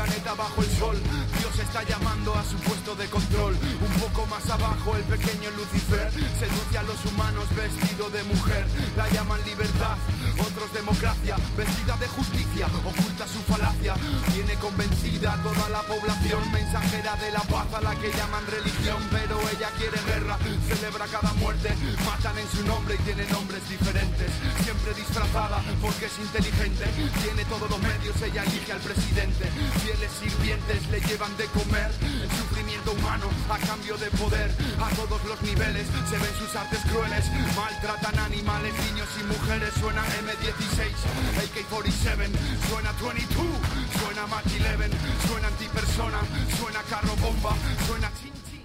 planeta bajo el sol. Dios está llamando a su puesto de control. Un poco más abajo el pequeño Lucifer seduce a los humanos vestido de mujer. La llaman libertad, otros democracia. Vestida de justicia, oculta su falacia. Tiene convencida toda la población, mensajera de la paz a la que llaman religión. Pero ella quiere guerra, celebra cada muerte. Matan en su nombre y tiene nombres diferentes. Siempre disfrazada porque es inteligente. Tiene todos los medios, ella elige al presidente. Fieles sirvientes le llevan de comer. El sufrimiento humano a cambio de poder. A todos los niveles se ven sus artes crueles. Maltratan animales, niños y mujeres. Suena M16, AK-47, suena 22, suena Mach 11, suena antipersona, suena carro bomba, suena chin chin.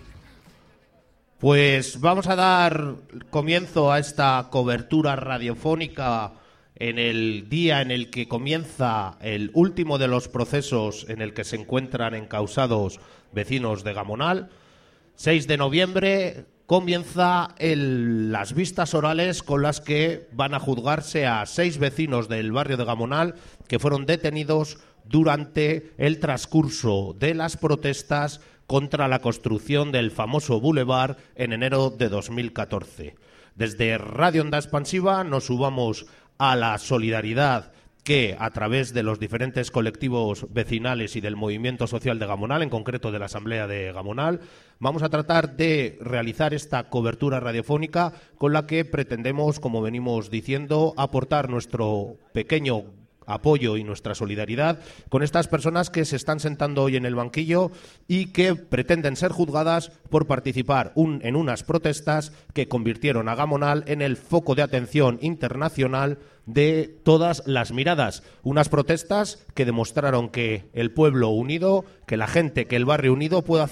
Pues vamos a dar comienzo a esta cobertura radiofónica en el día en el que comienza el último de los procesos en el que se encuentran encausados vecinos de Gamonal. 6 de noviembre comienza las vistas orales con las que van a juzgarse a 6 vecinos del barrio de Gamonal que fueron detenidos durante el transcurso de las protestas contra la construcción del famoso bulevar en enero de 2014. Desde Radio Onda Expansiva nos sumamos a la solidaridad que, a través de los diferentes colectivos vecinales y del movimiento social de Gamonal, en concreto de la Asamblea de Gamonal, vamos a tratar de realizar esta cobertura radiofónica con la que pretendemos, como venimos diciendo, aportar nuestro pequeño apoyo y nuestra solidaridad con estas personas que se están sentando hoy en el banquillo y que pretenden ser juzgadas por participar en unas protestas que convirtieron a Gamonal en el foco de atención internacional de todas las miradas. Unas protestas que demostraron que el pueblo unido, que la gente, que el barrio unido puede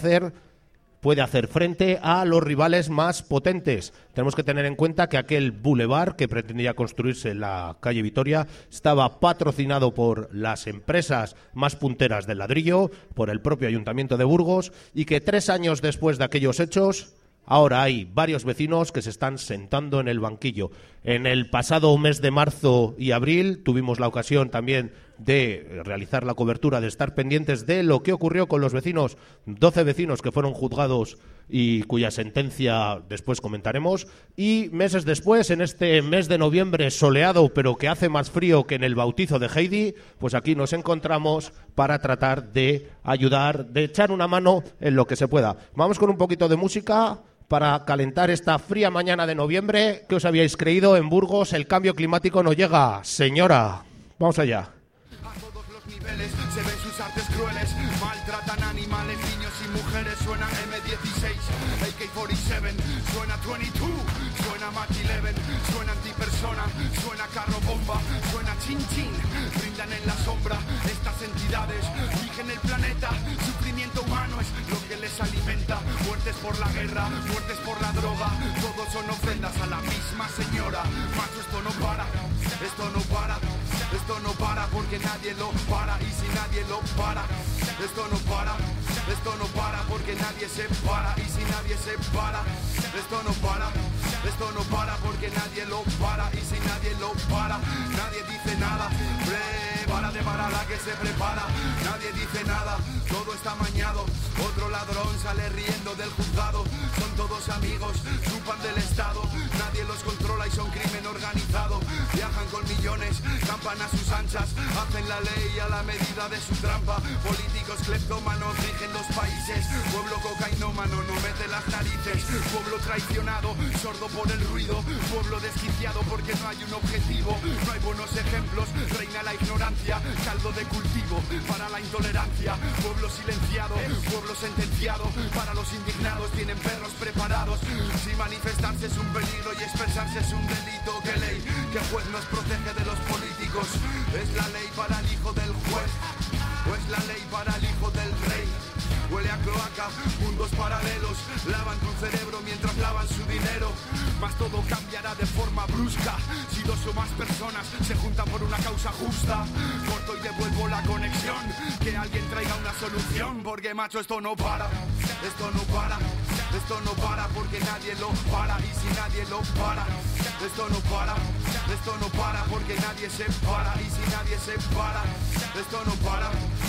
hacer frente a los rivales más potentes. Tenemos que tener en cuenta que aquel bulevar que pretendía construirse en la calle Vitoria estaba patrocinado por las empresas más punteras del ladrillo, por el propio Ayuntamiento de Burgos, y que 3 años después de aquellos hechos, ahora hay varios vecinos que se están sentando en el banquillo. En el pasado mes de marzo y abril tuvimos la ocasión también de realizar la cobertura, de estar pendientes de lo que ocurrió con los vecinos, 12 vecinos que fueron juzgados y cuya sentencia después comentaremos. Y meses después, en este mes de noviembre soleado, pero que hace más frío que en el bautizo de Heidi, pues aquí nos encontramos para tratar de ayudar, de echar una mano en lo que se pueda. Vamos con un poquito de música para calentar esta fría mañana de noviembre. ¿Qué os habíais creído? En Burgos el cambio climático no llega, señora. Vamos allá. A todos los niveles se ven sus artes crueles. Maltratan animales, niños y mujeres. Suena M16, AK-47, suena 22, suena Mach 11, suena antipersona, suena carro bomba, suena chin chin. Brindan en la sombra estas entidades, rigen el planeta. Sufrimiento humano es lo que les alimenta. Muertes por la guerra, muertes por la droga. Todos son ofrendas a la misma señora. Macho, esto no para, esto no para. Esto no para porque nadie lo para. Y si nadie lo para, esto no para. Esto no para porque nadie se para. Y si nadie se para, esto no para. Esto no para porque nadie lo para. Y si nadie lo para, nadie dice nada. Prepárate para la que se prepara. Nadie dice nada, todo está amañado. Otro ladrón sale riendo del juzgado. Son todos amigos, chupan del Estado. Nadie los controla y son crimen organizado. Viajan con millones, campan a sus anchas. Hacen la ley a la medida de su trampa. Políticos cleptómanos rigen los países. Pueblo cocainómano no mete las narices. Pueblo traicionado, sordo por el ruido. Pueblo desquiciado porque no hay un objetivo. No hay buenos ejemplos, reina la ignorancia. Caldo de cultivo para la intolerancia. Pueblo silenciado, pueblo sentenciado. Para los indignados tienen perros preparados. Si manifestarse es un peligro y expresarse es un delito, ¿qué ley? ¿Qué juez nos protege de los políticos? ¿Es la ley para el hijo del juez? ¿O es la ley para el hijo del rey? Huele a cloaca, mundos paralelos. Lavan tu cerebro mientras lavan su dinero. Mas todo cambiará de forma brusca si 2 o más personas se juntan por una causa justa. Corto y devuelvo la conexión. Que alguien traiga una solución. Porque macho, esto no para. Esto no para. Esto no para porque nadie lo para. Y si nadie lo para, esto no para. Esto no para porque nadie se para. Y si nadie se para, esto no para.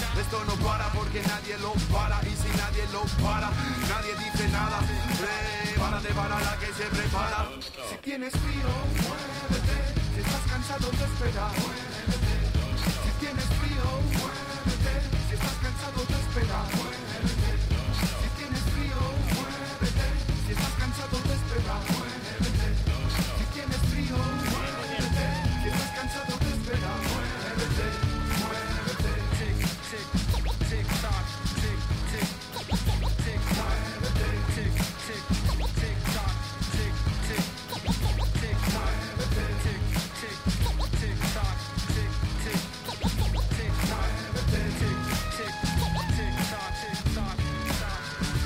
Esto no para porque nadie lo para. Y si nadie lo para, nadie dice nada. Prepárate para la que se prepara. Si tienes frío, muévete. Si estás cansado de esperar, muévete. Si tienes frío, muévete. Si estás cansado de esperar, muévete. Si tienes frío, muévete. Si estás cansado de esperar, muévete. Si tienes frío, muévete. Si estás cansado de esperar, muévete. Muévete. Tic, tic, tic, toc, tic, tic, tic, toc. Muévete. Tic, tic, tic, toc, tic, tic, tic, toc. Muévete. Tic, tic, tic, toc, tic, tic, tic, toc. Muévete. Tic, tic, tic, toc, tic, toc, toc.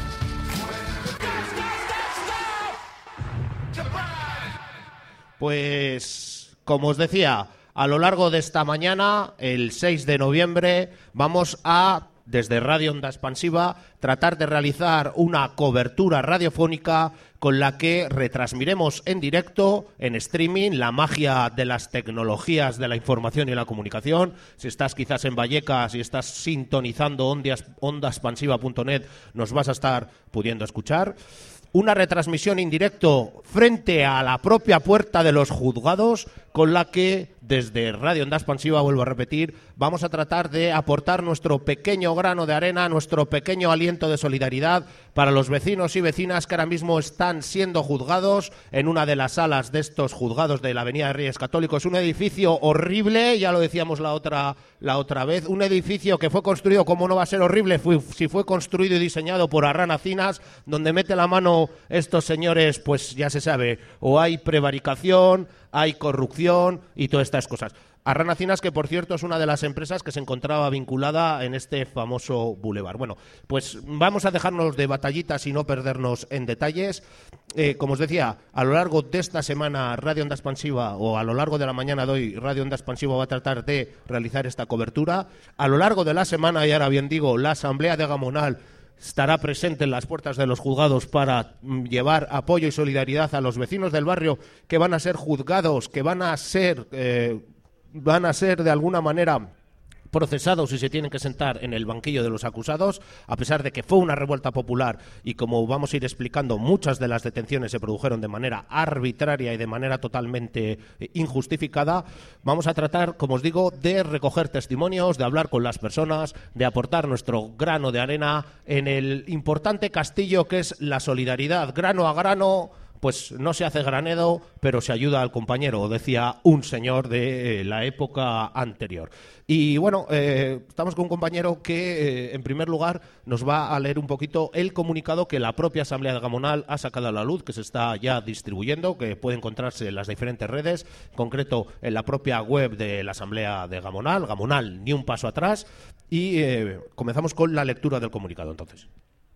Pues, como os decía, a lo largo de esta mañana, el 6 de noviembre, vamos a, desde Radio Onda Expansiva, tratar de realizar una cobertura radiofónica con la que retransmiremos en directo, en streaming, la magia de las tecnologías de la información y la comunicación. Si estás quizás en Vallecas y estás sintonizando ondaexpansiva.net, nos vas a estar pudiendo escuchar. Una retransmisión en directo frente a la propia puerta de los juzgados, con la que, desde Radio Onda Expansiva, vuelvo a repetir, vamos a tratar de aportar nuestro pequeño grano de arena, nuestro pequeño aliento de solidaridad para los vecinos y vecinas que ahora mismo están siendo juzgados en una de las salas de estos juzgados de la Avenida de Reyes Católicos. Un edificio horrible, ya lo decíamos la otra vez, un edificio que fue construido, ¿cómo no va a ser horrible? Si fue construido y diseñado por Arran Acinas, donde mete la mano estos señores, pues ya se sabe, o hay prevaricación, hay corrupción y todas estas cosas. Arran Acinas, que por cierto es una de las empresas que se encontraba vinculada en este famoso bulevar. Bueno, pues vamos a dejarnos de batallitas y no perdernos en detalles. Como os decía, a lo largo de esta semana Radio Onda Expansiva, o a lo largo de la mañana de hoy, Radio Onda Expansiva va a tratar de realizar esta cobertura. A lo largo de la semana, y ahora bien digo, la Asamblea de Gamonal estará presente en las puertas de los juzgados para llevar apoyo y solidaridad a los vecinos del barrio que van a ser juzgados, que van a ser de alguna manera procesados y se tienen que sentar en el banquillo de los acusados, a pesar de que fue una revuelta popular y, como vamos a ir explicando, muchas de las detenciones se produjeron de manera arbitraria y de manera totalmente injustificada. Vamos a tratar, como os digo, de recoger testimonios, de hablar con las personas, de aportar nuestro grano de arena en el importante castillo que es la solidaridad. Grano a grano, pues no se hace granero, pero se ayuda al compañero, decía un señor de la época anterior. Y bueno, estamos con un compañero que, en primer lugar, nos va a leer un poquito el comunicado que la propia Asamblea de Gamonal ha sacado a la luz, que se está ya distribuyendo, que puede encontrarse en las diferentes redes, en concreto en la propia web de la Asamblea de Gamonal, Gamonal, ni un paso atrás, y comenzamos con la lectura del comunicado, entonces.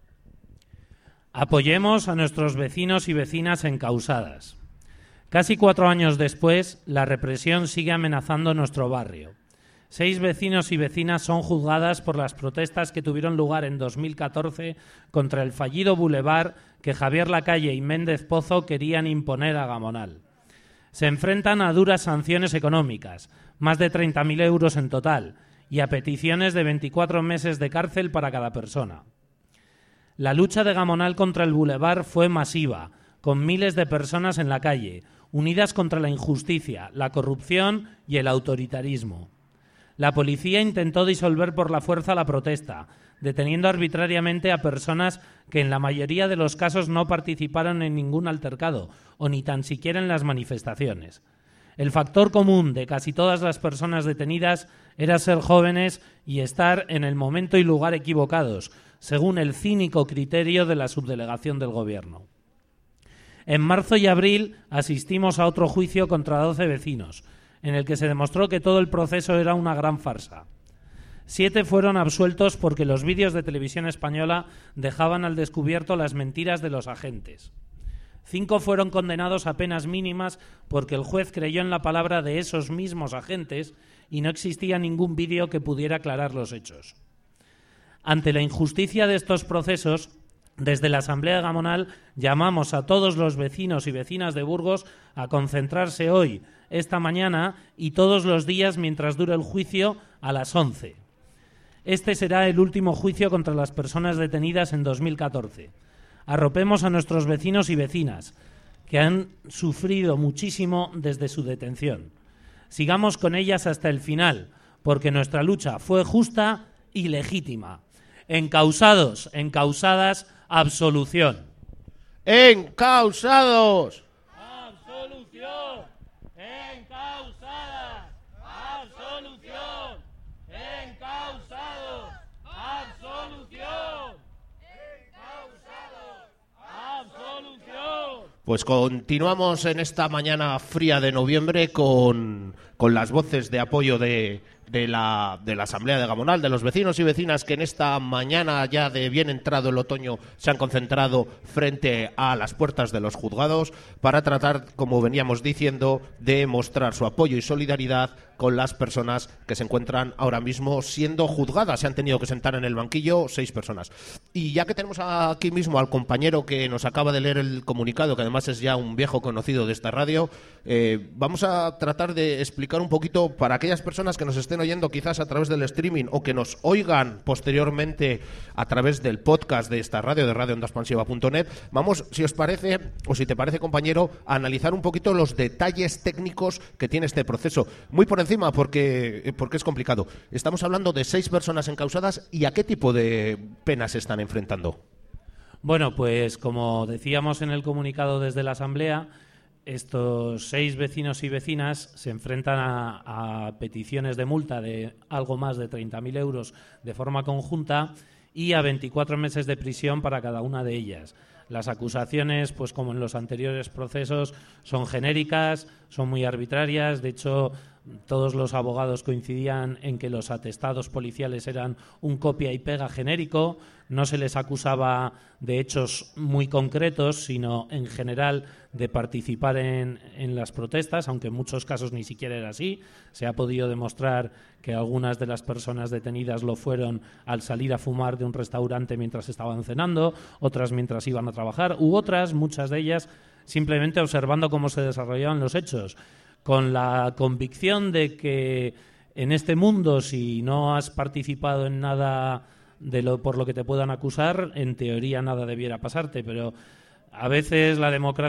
Apoyemos a nuestros vecinos y vecinas encausadas. Casi 4 años después, la represión sigue amenazando nuestro barrio. 6 vecinos y vecinas son juzgadas por las protestas que tuvieron lugar en 2014 contra el fallido bulevar que Javier Lacalle y Méndez Pozo querían imponer a Gamonal. Se enfrentan a duras sanciones económicas, más de 30.000 euros en total, y a peticiones de 24 meses de cárcel para cada persona. La lucha de Gamonal contra el bulevar fue masiva, con miles de personas en la calle, unidas contra la injusticia, la corrupción y el autoritarismo. La policía intentó disolver por la fuerza la protesta, deteniendo arbitrariamente a personas que en la mayoría de los casos no participaron en ningún altercado o ni tan siquiera en las manifestaciones. El factor común de casi todas las personas detenidas era ser jóvenes y estar en el momento y lugar equivocados, según el cínico criterio de la subdelegación del Gobierno. En marzo y abril asistimos a otro juicio contra 12 vecinos, en el que se demostró que todo el proceso era una gran farsa. 7 fueron absueltos porque los vídeos de Televisión Española dejaban al descubierto las mentiras de los agentes. 5 fueron condenados a penas mínimas porque el juez creyó en la palabra de esos mismos agentes y no existía ningún vídeo que pudiera aclarar los hechos. Ante la injusticia de estos procesos, desde la Asamblea de Gamonal llamamos a todos los vecinos y vecinas de Burgos a concentrarse hoy, esta mañana y todos los días mientras dure el juicio a las 11. Este será el último juicio contra las personas detenidas en 2014. Arropemos a nuestros vecinos y vecinas, que han sufrido muchísimo desde su detención. Sigamos con ellas hasta el final, porque nuestra lucha fue justa y legítima. Encausados, encausadas, absolución. ¡Encausados! ¡Absolución! ¡Encausadas! ¡Absolución! ¡Encausados! ¡Absolución! ¡Encausados! ¡Absolución! Pues continuamos en esta mañana fría de noviembre con las voces de apoyo de la Asamblea de Gamonal, de los vecinos y vecinas que en esta mañana ya de bien entrado el otoño se han concentrado frente a las puertas de los juzgados para tratar, como veníamos diciendo, de mostrar su apoyo y solidaridad con las personas que se encuentran ahora mismo siendo juzgadas. Se han tenido que sentar en el banquillo 6 personas. Y ya que tenemos aquí mismo al compañero que nos acaba de leer el comunicado, que además es ya un viejo conocido de esta radio, vamos a tratar de explicar un poquito para aquellas personas que nos estén oyendo quizás a través del streaming o que nos oigan posteriormente a través del podcast de esta radio, de radioondaspansiva.net. Vamos, si os parece, o si te parece, compañero, a analizar un poquito los detalles técnicos que tiene este proceso. Muy por encima, porque es complicado. Estamos hablando de 6 personas encausadas, ¿y a qué tipo de penas se están enfrentando? Bueno, pues como decíamos en el comunicado desde la Asamblea, estos 6 vecinos y vecinas se enfrentan a peticiones de multa de algo más de 30.000 euros de forma conjunta y a 24 meses de prisión para cada una de ellas. Las acusaciones, pues como en los anteriores procesos, son genéricas, son muy arbitrarias. De hecho, todos los abogados coincidían en que los atestados policiales eran un copia y pega genérico. No se les acusaba de hechos muy concretos, sino en general de participar en las protestas, aunque en muchos casos ni siquiera era así. Se ha podido demostrar que algunas de las personas detenidas lo fueron al salir a fumar de un restaurante mientras estaban cenando, otras mientras iban a trabajar, u otras, muchas de ellas, simplemente observando cómo se desarrollaban los hechos, con la convicción de que en este mundo, si no has participado en nada por lo que te puedan acusar, en teoría nada debiera pasarte, pero a veces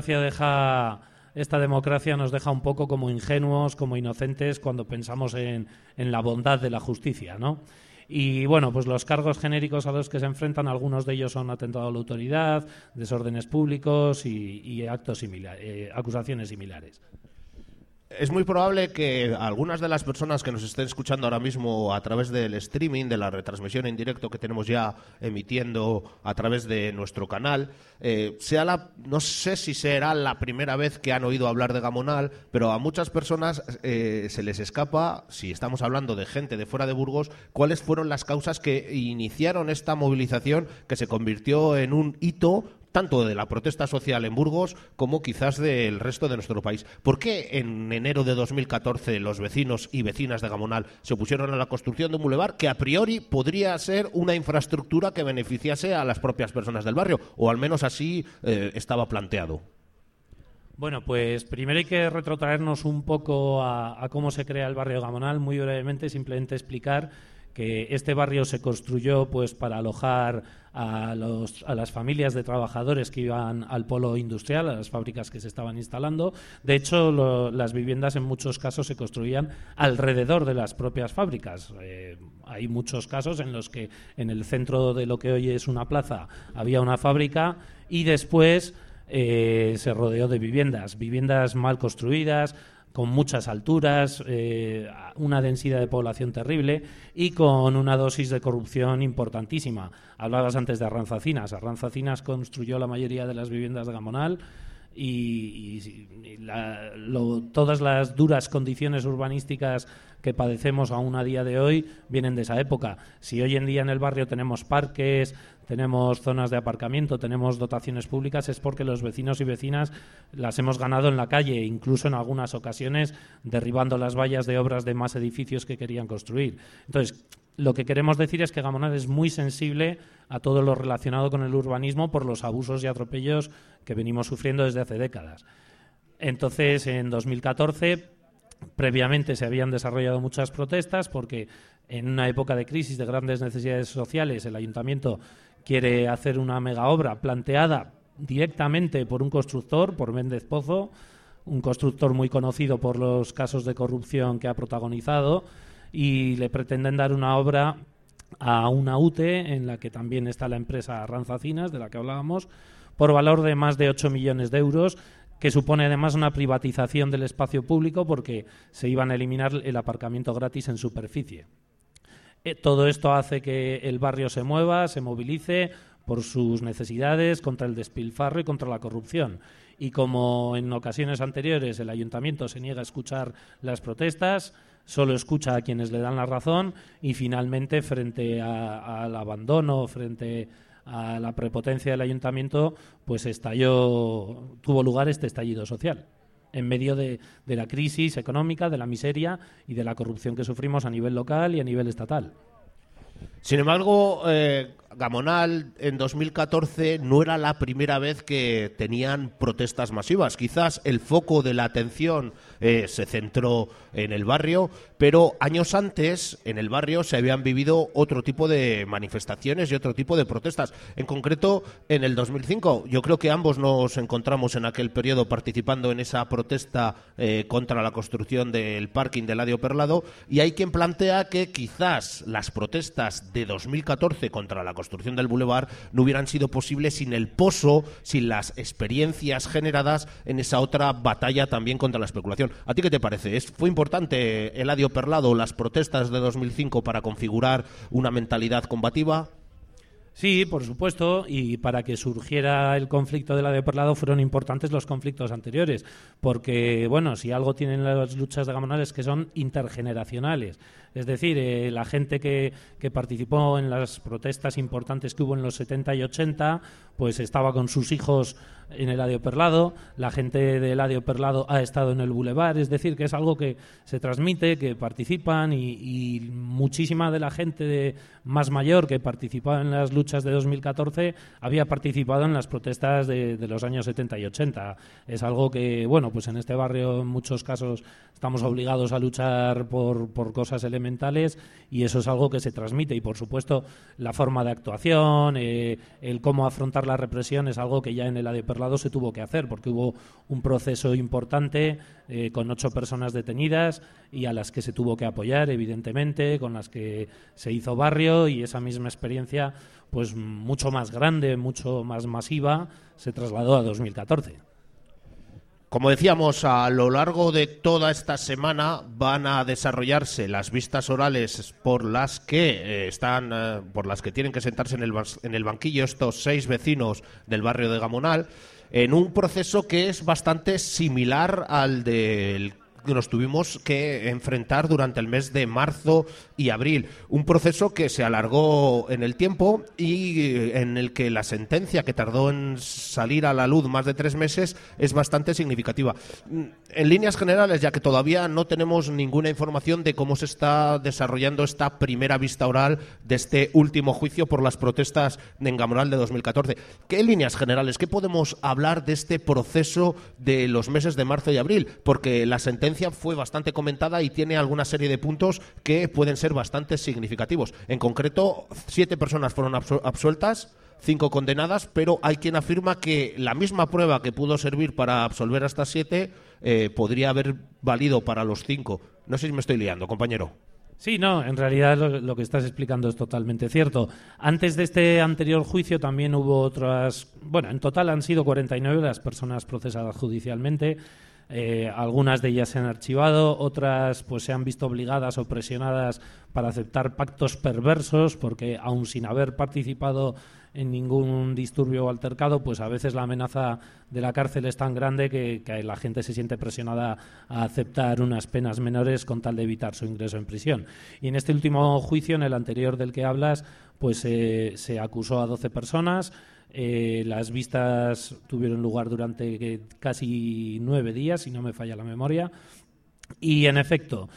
esta democracia nos deja un poco como ingenuos, como inocentes cuando pensamos en la bondad de la justicia, ¿no? Y bueno, pues los cargos genéricos a los que se enfrentan, algunos de ellos son atentado a la autoridad, desórdenes públicos y acusaciones similares. Es muy probable que algunas de las personas que nos estén escuchando ahora mismo a través del streaming, de la retransmisión en directo que tenemos ya emitiendo a través de nuestro canal, no sé si será la primera vez que han oído hablar de Gamonal, pero a muchas personas se les escapa, si estamos hablando de gente de fuera de Burgos, cuáles fueron las causas que iniciaron esta movilización que se convirtió en un hito tanto de la protesta social en Burgos como quizás del resto de nuestro país. ¿Por qué en enero de 2014 los vecinos y vecinas de Gamonal se opusieron a la construcción de un bulevar que a priori podría ser una infraestructura que beneficiase a las propias personas del barrio? O al menos así estaba planteado. Bueno, pues primero hay que retrotraernos un poco a cómo se crea el barrio de Gamonal. Muy brevemente, simplemente explicar que este barrio se construyó pues para alojar a las familias de trabajadores que iban al polo industrial, a las fábricas que se estaban instalando. De hecho, las viviendas en muchos casos se construían alrededor de las propias fábricas. Hay muchos casos en los que en el centro de lo que hoy es una plaza había una fábrica y después se rodeó de viviendas mal construidas, con muchas alturas, una densidad de población terrible y con una dosis de corrupción importantísima. Hablabas antes de Arranzacinas. Arranzacinas construyó la mayoría de las viviendas de Gamonal todas las duras condiciones urbanísticas que padecemos aún a día de hoy vienen de esa época. Si hoy en día en el barrio tenemos parques, tenemos zonas de aparcamiento, tenemos dotaciones públicas, es porque los vecinos y vecinas las hemos ganado en la calle, incluso en algunas ocasiones derribando las vallas de obras de más edificios que querían construir. Entonces, lo que queremos decir es que Gamonal es muy sensible a todo lo relacionado con el urbanismo por los abusos y atropellos que venimos sufriendo desde hace décadas. Entonces, en 2014, previamente se habían desarrollado muchas protestas porque en una época de crisis, de grandes necesidades sociales, el ayuntamiento quiere hacer una mega obra planteada directamente por un constructor, por Méndez Pozo, un constructor muy conocido por los casos de corrupción que ha protagonizado, y le pretenden dar una obra a una UTE en la que también está la empresa Ranzacinas, de la que hablábamos, por valor de más de 8 millones de euros, que supone además una privatización del espacio público porque se iban a eliminar el aparcamiento gratis en superficie. Todo esto hace que el barrio se mueva, se movilice por sus necesidades contra el despilfarro y contra la corrupción. Y como en ocasiones anteriores el ayuntamiento se niega a escuchar las protestas, solo escucha a quienes le dan la razón y finalmente, frente al abandono, frente a la prepotencia del ayuntamiento, pues tuvo lugar este estallido social en medio de la crisis económica, de la miseria y de la corrupción que sufrimos a nivel local y a nivel estatal. Sin embargo, Gamonal en 2014 no era la primera vez que tenían protestas masivas. Quizás el foco de la atención se centró en el barrio, pero años antes en el barrio se habían vivido otro tipo de manifestaciones y otro tipo de protestas. En concreto, en el 2005, yo creo que ambos nos encontramos en aquel periodo participando en esa protesta contra la construcción del parking del Eladio Perlado, y hay quien plantea que quizás las protestas de 2014 contra la construcción del bulevar no hubieran sido posibles sin el pozo, sin las experiencias generadas en esa otra batalla también contra la especulación. ¿A ti qué te parece? ¿Fue importante Eladio Perlado, las protestas de 2005 para configurar una mentalidad combativa? Sí, por supuesto, y para que surgiera el conflicto del Eladio Perlado fueron importantes los conflictos anteriores, porque, bueno, si algo tienen las luchas de Gamonal es que son intergeneracionales. Es decir, la gente que participó en las protestas importantes que hubo en los 70 y 80, pues estaba con sus hijos en el Eladio Perlado, la gente de Eladio Perlado ha estado en el Boulevard, es decir, que es algo que se transmite, que participan, y muchísima de la gente más mayor que participaba en las luchas de 2014 había participado en las protestas de los años 70 y 80. Es algo que, bueno, pues en este barrio en muchos casos estamos obligados a luchar por cosas elementales, y eso es algo que se transmite. Y por supuesto la forma de actuación, el cómo afrontar la represión es algo que ya en el Eladio Perlado se tuvo que hacer, porque hubo un proceso importante con 8 personas detenidas y a las que se tuvo que apoyar, evidentemente, con las que se hizo barrio, y esa misma experiencia, pues mucho más grande, mucho más masiva, se trasladó a 2014. Como decíamos, a lo largo de toda esta semana van a desarrollarse las vistas orales por las que tienen que sentarse en el banquillo estos 6 vecinos del barrio de Gamonal, en un proceso que es bastante similar al del que nos tuvimos que enfrentar durante el mes de marzo y abril. Un proceso que se alargó en el tiempo y en el que la sentencia, que tardó en salir a la luz más de 3 meses, es bastante significativa. En líneas generales, ya que todavía no tenemos ninguna información de cómo se está desarrollando esta primera vista oral de este último juicio por las protestas de Gamonal de 2014, ¿qué líneas generales, qué podemos hablar de este proceso de los meses de marzo y abril? Porque la sentencia fue bastante comentada y tiene alguna serie de puntos que pueden ser bastante significativos. En concreto, 7 personas fueron absueltas, 5 condenadas, pero hay quien afirma que la misma prueba que pudo servir para absolver a estas 7 podría haber valido para los 5. No sé si me estoy liando, compañero. Sí, no, en realidad lo que estás explicando es totalmente cierto. Antes de este anterior juicio también hubo otras... Bueno, en total han sido 49 las personas procesadas judicialmente. Algunas de ellas se han archivado, otras pues se han visto obligadas o presionadas para aceptar pactos perversos, porque aun sin haber participado en ningún disturbio o altercado, pues a veces la amenaza de la cárcel es tan grande que la gente se siente presionada a aceptar unas penas menores con tal de evitar su ingreso en prisión. Y en este último juicio, en el anterior del que hablas, pues se acusó a 12 personas. Las vistas tuvieron lugar durante casi 9 días, si no me falla la memoria, y en efecto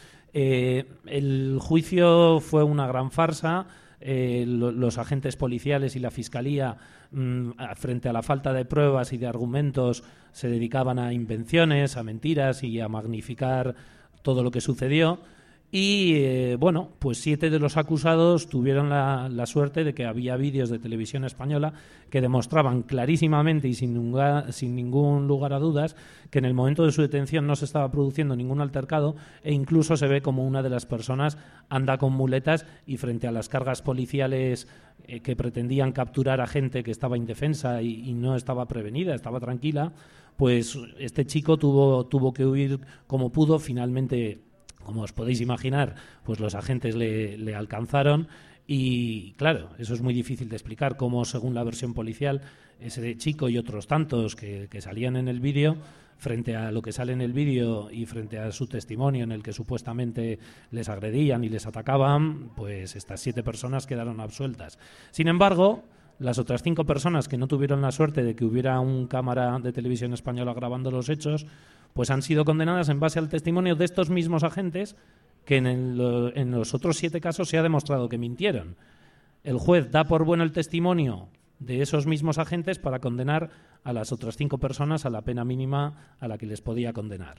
el juicio fue una gran farsa. Los agentes policiales y la Fiscalía, frente a la falta de pruebas y de argumentos, se dedicaban a invenciones, a mentiras y a magnificar todo lo que sucedió. Y bueno, pues 7 de los acusados tuvieron la suerte de que había vídeos de televisión española que demostraban clarísimamente y sin ningún lugar a dudas que en el momento de su detención no se estaba produciendo ningún altercado, e incluso se ve como una de las personas anda con muletas y frente a las cargas policiales que pretendían capturar a gente que estaba indefensa y no estaba prevenida, estaba tranquila, pues este chico tuvo que huir como pudo. Finalmente, como os podéis imaginar, pues los agentes le alcanzaron y, claro, eso es muy difícil de explicar, cómo, según la versión policial, ese chico y otros tantos que salían en el vídeo, frente a lo que sale en el vídeo y frente a su testimonio en el que supuestamente les agredían y les atacaban, pues estas 7 personas quedaron absueltas. Sin embargo, las otras 5 personas que no tuvieron la suerte de que hubiera un cámara de televisión española grabando los hechos, pues han sido condenadas en base al testimonio de estos mismos agentes que en los otros 7 casos se ha demostrado que mintieron. El juez da por bueno el testimonio de esos mismos agentes para condenar a las otras 5 personas a la pena mínima a la que les podía condenar.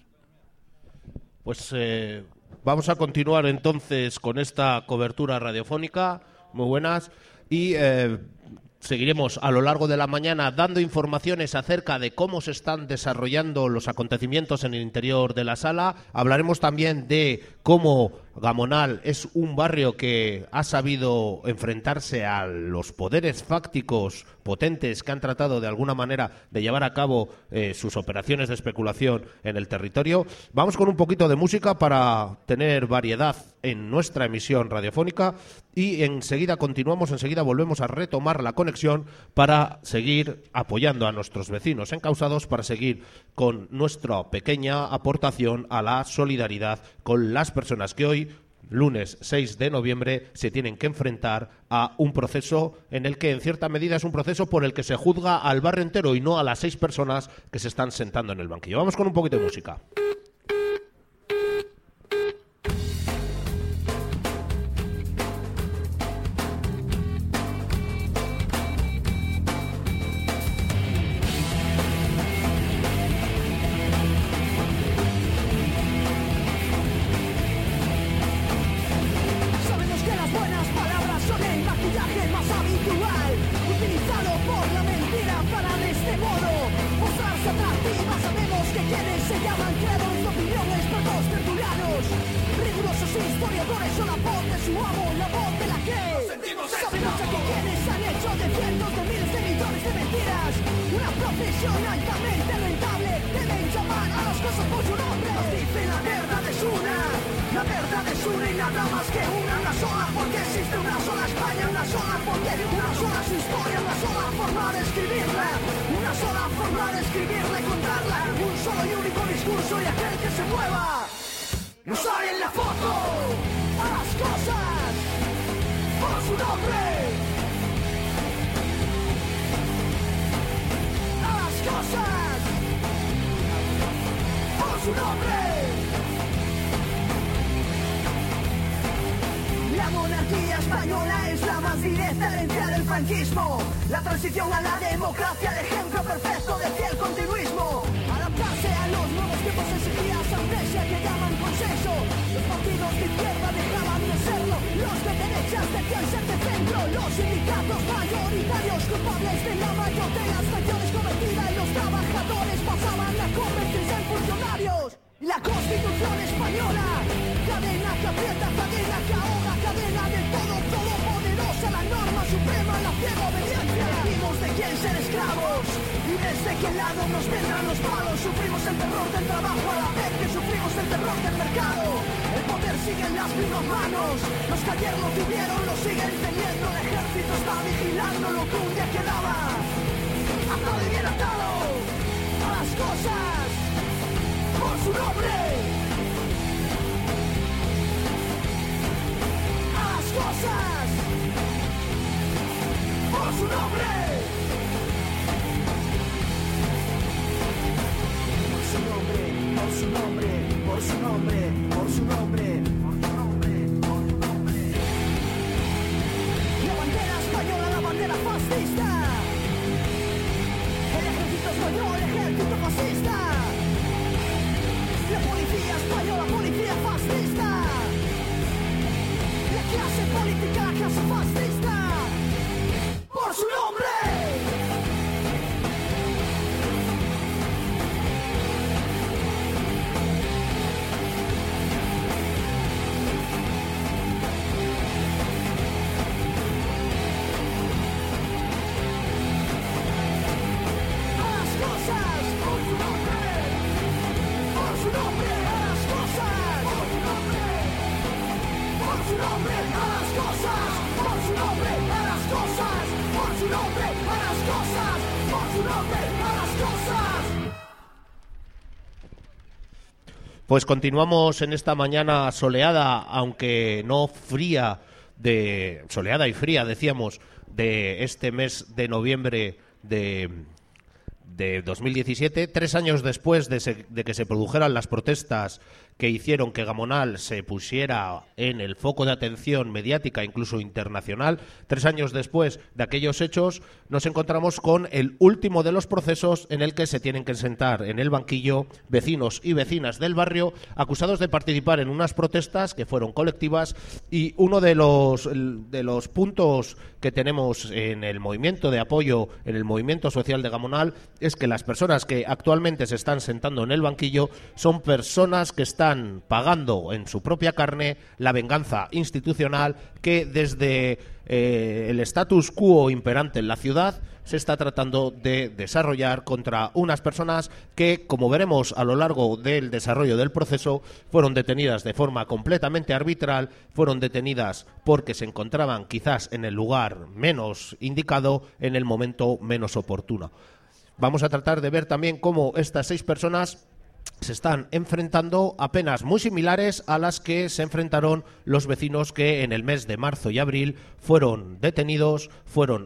Pues vamos a continuar entonces con esta cobertura radiofónica. Muy buenas. Y seguiremos a lo largo de la mañana dando informaciones acerca de cómo se están desarrollando los acontecimientos en el interior de la sala. Hablaremos también de cómo Gamonal es un barrio que ha sabido enfrentarse a los poderes fácticos potentes que han tratado de alguna manera de llevar a cabo sus operaciones de especulación en el territorio. Vamos con un poquito de música para tener variedad en nuestra emisión radiofónica y enseguida volvemos a retomar la conexión para seguir apoyando a nuestros vecinos encausados, para seguir con nuestra pequeña aportación a la solidaridad con las personas que hoy, lunes 6 de noviembre, se tienen que enfrentar a un proceso en el que en cierta medida es un proceso por el que se juzga al barrio entero y no a las 6 personas que se están sentando en el banquillo. Vamos con un poquito de música. La monarquía española es la más directa herencia del franquismo. La transición a la democracia, el ejemplo perfecto de fiel continuismo. Adaptarse a los nuevos tiempos exigía amnesia que llaman consenso. Los partidos de izquierda dejaban de serlo, los de derechas decían ser de centro. Los sindicatos mayoritarios culpables de la mayor de las traiciones cometida y los trabajadores pasaban a convertirse en funcionarios. La Constitución española, cadena que aprieta, cadena que ahoga, cadena de todo, todopoderosa, la norma suprema, la ciega obediencia. Elegimos de quién ser esclavos y desde qué lado nos vendrán los palos. Sufrimos el terror del trabajo a la vez que sufrimos el terror del mercado. El poder sigue en las mismas manos, los que ayer lo tuvieron lo siguen teniendo. El ejército está vigilando lo que un día quedaba. Atado y bien atado a las cosas por su nombre. A las cosas por su nombre. Por su nombre, por su nombre, por su nombre, por su nombre, por su nombre, por su nombre. La bandera española, la bandera fascista. El ejército español, el ejército fascista. La policía española, policía fascista. Pues continuamos en esta mañana soleada, aunque no fría, soleada y fría, decíamos, de este mes de noviembre de 2017, 3 años después de que se produjeran las protestas que hicieron que Gamonal se pusiera en el foco de atención mediática, incluso internacional. 3 años después de aquellos hechos, nos encontramos con el último de los procesos en el que se tienen que sentar en el banquillo vecinos y vecinas del barrio acusados de participar en unas protestas que fueron colectivas, y uno de los puntos que tenemos en el movimiento de apoyo, en el movimiento social de Gamonal, es que las personas que actualmente se están sentando en el banquillo son personas que están pagando en su propia carne la venganza institucional que desde el status quo imperante en la ciudad se está tratando de desarrollar contra unas personas que, como veremos a lo largo del desarrollo del proceso, fueron detenidas de forma completamente arbitral, fueron detenidas porque se encontraban quizás en el lugar menos indicado, en el momento menos oportuno. Vamos a tratar de ver también cómo estas 6 personas se están enfrentando a penas muy similares a las que se enfrentaron los vecinos que en el mes de marzo y abril fueron detenidos, fueron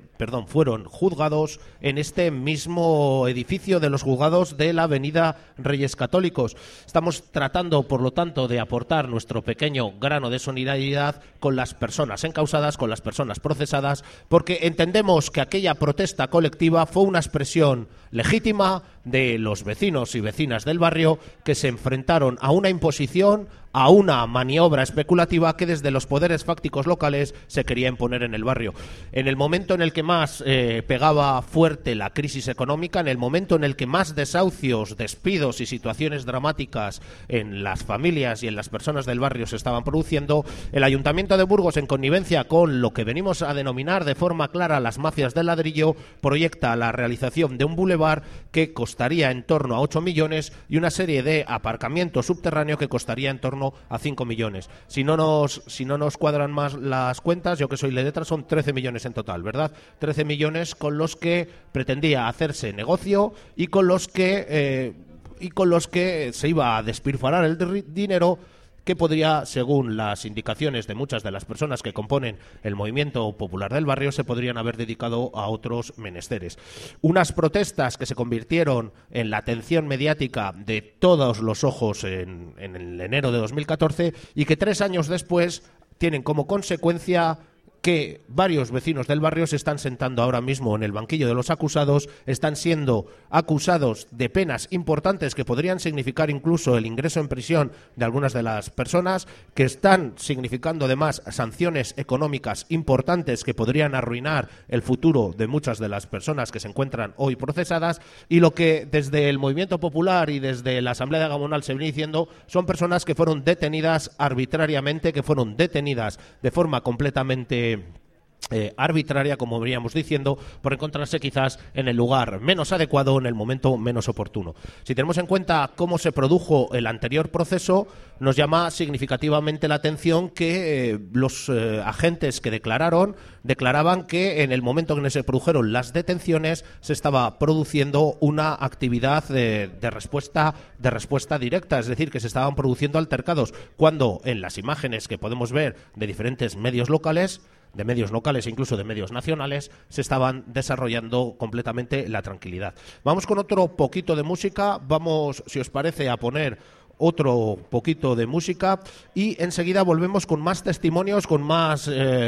juzgados en este mismo edificio de los juzgados de la Avenida Reyes Católicos. Estamos tratando, por lo tanto, de aportar nuestro pequeño grano de solidaridad con las personas encausadas, con las personas procesadas, porque entendemos que aquella protesta colectiva fue una expresión legítima de los vecinos y vecinas del barrio que se enfrentaron a una imposición, a una maniobra especulativa que desde los poderes fácticos locales se quería imponer en el barrio. En el momento en el que más pegaba fuerte la crisis económica, en el momento en el que más desahucios, despidos y situaciones dramáticas en las familias y en las personas del barrio se estaban produciendo, el Ayuntamiento de Burgos, en connivencia con lo que venimos a denominar de forma clara las mafias del ladrillo, proyecta la realización de un bulevar que costaría en torno a 8 millones y una serie de aparcamientos subterráneos que costaría en torno a 5 millones. Si no nos cuadran más las cuentas, yo que soy letra, son 13 millones en total, ¿verdad? 13 millones con los que pretendía hacerse negocio y con los que se iba a despilfarrar el dinero que podría, según las indicaciones de muchas de las personas que componen el movimiento popular del barrio, se podrían haber dedicado a otros menesteres. Unas protestas que se convirtieron en la atención mediática de todos los ojos en el enero de 2014 y que 3 años después tienen como consecuencia que varios vecinos del barrio se están sentando ahora mismo en el banquillo de los acusados, están siendo acusados de penas importantes que podrían significar incluso el ingreso en prisión de algunas de las personas, que están significando además sanciones económicas importantes que podrían arruinar el futuro de muchas de las personas que se encuentran hoy procesadas, y lo que desde el movimiento popular y desde la Asamblea de Gamonal se viene diciendo son personas que fueron detenidas arbitrariamente, que fueron detenidas de forma completamente arbitraria, como veníamos diciendo, por encontrarse quizás en el lugar menos adecuado, en el momento menos oportuno. Si tenemos en cuenta cómo se produjo el anterior proceso, nos llama significativamente la atención que los agentes que declaraban que en el momento en que se produjeron las detenciones se estaba produciendo una actividad de respuesta directa, es decir, que se estaban produciendo altercados, cuando en las imágenes que podemos ver de diferentes medios locales e incluso de medios nacionales, se estaban desarrollando completamente la tranquilidad. Vamos con otro poquito de música, vamos, si os parece, a poner otro poquito de música y enseguida volvemos con más testimonios, con más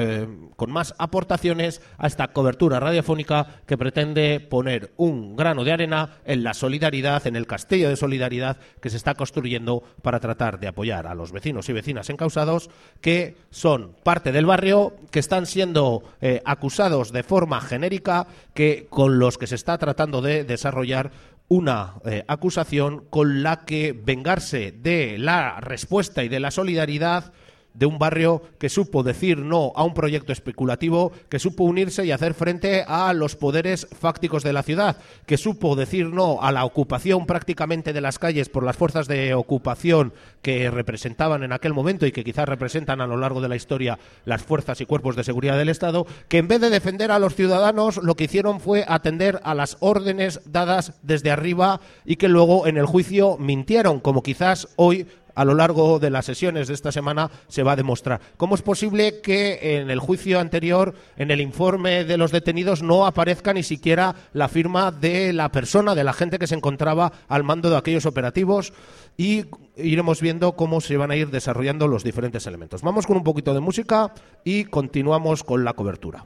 aportaciones a esta cobertura radiofónica que pretende poner un grano de arena en la solidaridad, en el castillo de solidaridad que se está construyendo para tratar de apoyar a los vecinos y vecinas encausados que son parte del barrio, que están siendo acusados de forma genérica, con los que se está tratando de desarrollar una acusación con la que vengarse de la respuesta y de la solidaridad de un barrio que supo decir no a un proyecto especulativo, que supo unirse y hacer frente a los poderes fácticos de la ciudad, que supo decir no a la ocupación prácticamente de las calles por las fuerzas de ocupación que representaban en aquel momento y que quizás representan a lo largo de la historia las fuerzas y cuerpos de seguridad del Estado, que en vez de defender a los ciudadanos lo que hicieron fue atender a las órdenes dadas desde arriba y que luego en el juicio mintieron, como quizás hoy a lo largo de las sesiones de esta semana se va a demostrar. ¿Cómo es posible que en el juicio anterior, en el informe de los detenidos, no aparezca ni siquiera la firma de la persona, de la gente que se encontraba al mando de aquellos operativos? Y iremos viendo cómo se van a ir desarrollando los diferentes elementos. Vamos con un poquito de música y continuamos con la cobertura.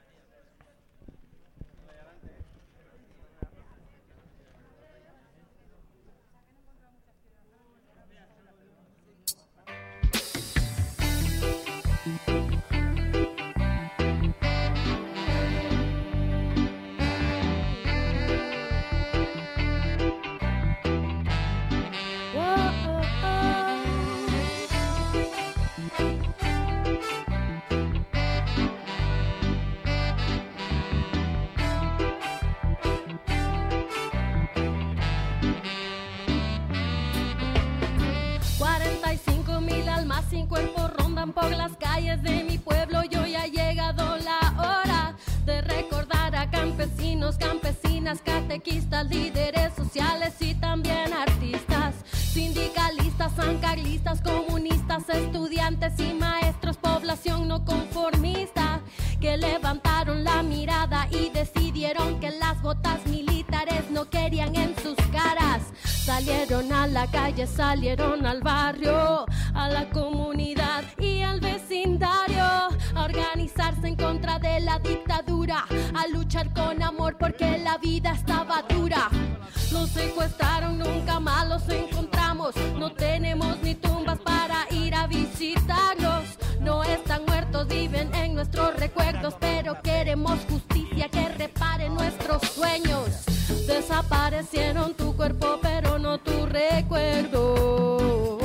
Sin cuerpo rondan por las calles de mi pueblo y hoy ha llegado la hora de recordar a campesinos, campesinas, catequistas, líderes sociales y también artistas, sindicalistas, sancarlistas, comunistas, estudiantes y maestros, población no conformista, que levantaron la mirada y decidieron que las botas militares no querían en sus caras. Salieron a la calle, salieron al barrio, a la comunidad y al vecindario, a organizarse en contra de la dictadura, a luchar con amor porque la vida estaba dura. Nos secuestraron, nunca más los encontramos, no tenemos ni tumbas para ir a visitarlos. No están muertos, viven en nuestros recuerdos, pero queremos justicia que repare nuestros sueños. Desaparecieron tu cuerpo, pero no tu recuerdo.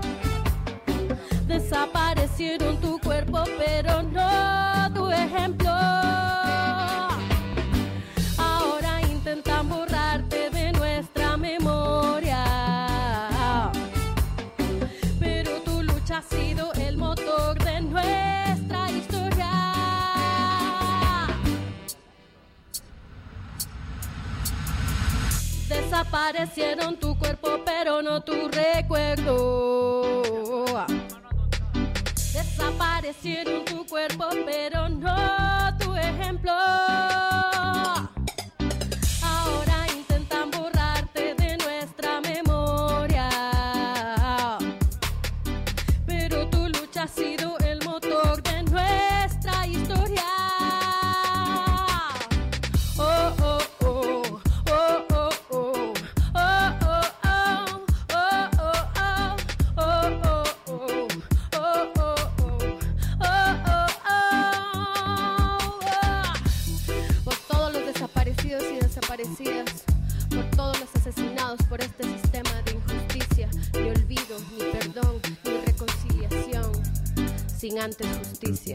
Desaparecieron tu cuerpo, pero no tu ejemplo. Ahora intentan borrarte de nuestra memoria, pero tu lucha ha sido el motor de nuestra historia. Desaparecieron tu cuerpo, pero no tu recuerdo. Desaparecieron tu cuerpo, pero no tu ejemplo. Ahora intentan borrarte de nuestra memoria, pero tu lucha ha sido el motor de nuestra historia. Oh, oh, oh, oh, oh, oh, oh, oh, oh, oh, oh, oh, por todos los desaparecidos y desaparecidas, por todos los asesinados por este sistema de injusticia, ni olvido, ni perdón, ni reconciliación, sin antes justicia.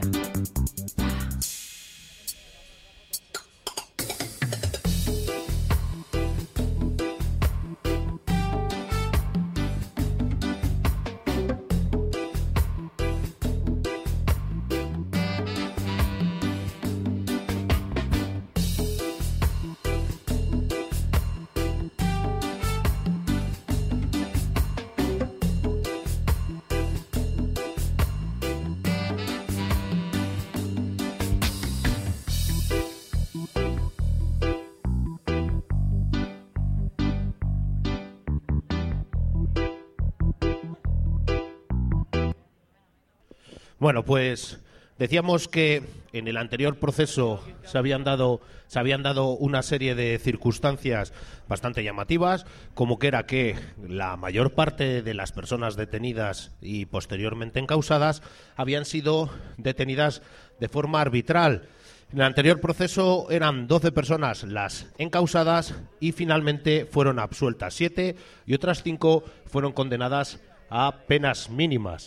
Bueno, pues decíamos que en el anterior proceso se habían dado una serie de circunstancias bastante llamativas, como que era que la mayor parte de las personas detenidas y posteriormente encausadas habían sido detenidas de forma arbitral. En el anterior proceso eran 12 personas las encausadas y finalmente fueron absueltas 7 y otras 5 fueron condenadas a penas mínimas.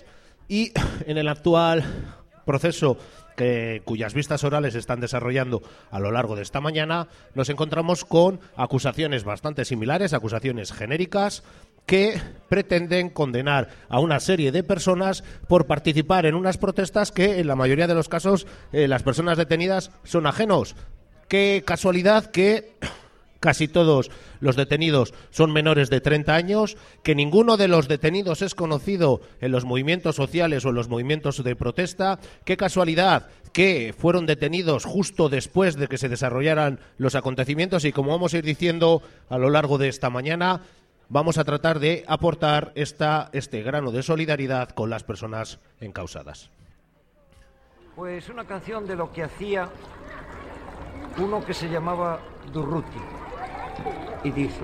Y en el actual proceso cuyas vistas orales se están desarrollando a lo largo de esta mañana, nos encontramos con acusaciones bastante similares, acusaciones genéricas, que pretenden condenar a una serie de personas por participar en unas protestas que en la mayoría de los casos las personas detenidas son ajenos. Qué casualidad que casi todos los detenidos son menores de 30 años, que ninguno de los detenidos es conocido en los movimientos sociales o en los movimientos de protesta. Qué casualidad que fueron detenidos justo después de que se desarrollaran los acontecimientos y, como vamos a ir diciendo a lo largo de esta mañana, vamos a tratar de aportar este grano de solidaridad con las personas encausadas. Pues una canción de lo que hacía uno que se llamaba Durruti. Y dice: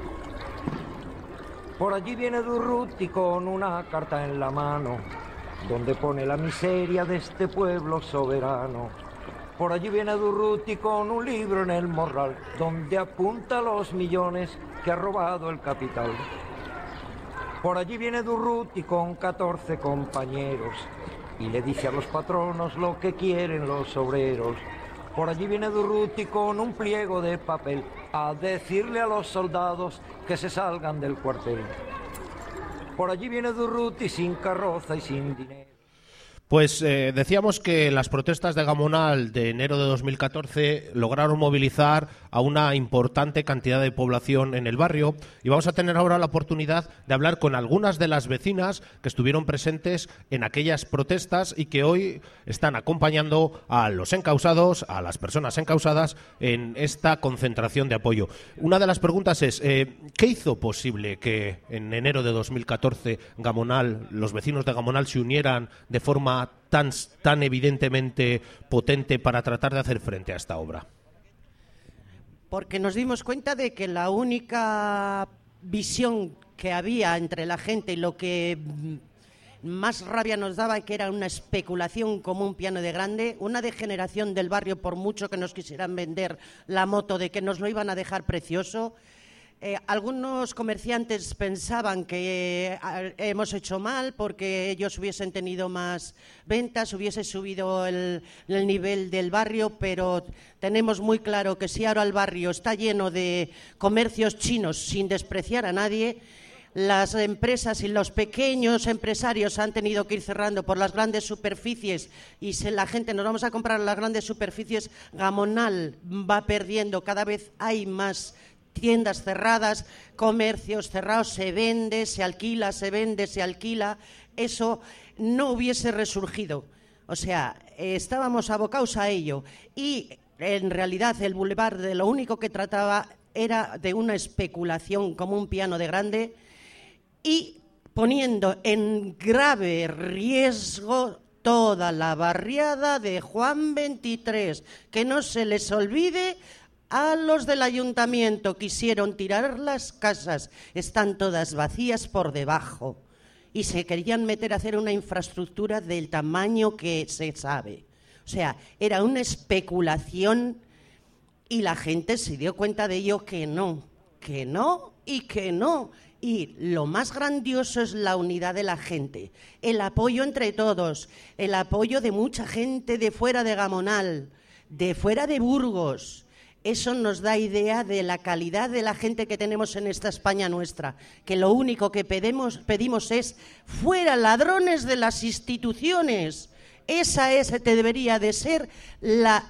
por allí viene Durruti con una carta en la mano, donde pone la miseria de este pueblo soberano. Por allí viene Durruti con un libro en el morral, donde apunta los millones que ha robado el capital. Por allí viene Durruti con 14 compañeros, y le dice a los patronos lo que quieren los obreros. Por allí viene Durruti con un pliego de papel a decirle a los soldados que se salgan del cuartel. Por allí viene Durruti sin carroza y sin dinero. Pues decíamos que las protestas de Gamonal de enero de 2014 lograron movilizar a una importante cantidad de población en el barrio, y vamos a tener ahora la oportunidad de hablar con algunas de las vecinas que estuvieron presentes en aquellas protestas y que hoy están acompañando a los encausados, a las personas encausadas en esta concentración de apoyo. Una de las preguntas es, ¿qué hizo posible que en enero de 2014 Gamonal, los vecinos de Gamonal se unieran de forma tan evidentemente potente para tratar de hacer frente a esta obra? Porque nos dimos cuenta de que la única visión que había entre la gente y lo que más rabia nos daba, que era una especulación como un piano de grande, una degeneración del barrio, por mucho que nos quisieran vender la moto de que nos lo iban a dejar precioso. Algunos comerciantes pensaban que hemos hecho mal porque ellos hubiesen tenido más ventas, hubiese subido el nivel del barrio, pero tenemos muy claro que si ahora el barrio está lleno de comercios chinos, sin despreciar a nadie, las empresas y los pequeños empresarios han tenido que ir cerrando por las grandes superficies, y si la gente nos vamos a comprar las grandes superficies, Gamonal va perdiendo, cada vez hay más tiendas cerradas, comercios cerrados, se vende, se alquila, se vende, se alquila. Eso no hubiese resurgido. O sea, estábamos abocados a ello, y en realidad el Boulevard de lo único que trataba era de una especulación como un piano de grande, y poniendo en grave riesgo toda la barriada de Juan 23. Que no se les olvide. A los del ayuntamiento quisieron tirar las casas, están todas vacías por debajo, y se querían meter a hacer una infraestructura del tamaño que se sabe. O sea, era una especulación, y la gente se dio cuenta de ello, que no y que no. Y lo más grandioso es la unidad de la gente, el apoyo entre todos, el apoyo de mucha gente de fuera de Gamonal, de fuera de Burgos. Eso nos da idea de la calidad de la gente que tenemos en esta España nuestra, que lo único que pedimos es fuera ladrones de las instituciones. Esa debería de ser la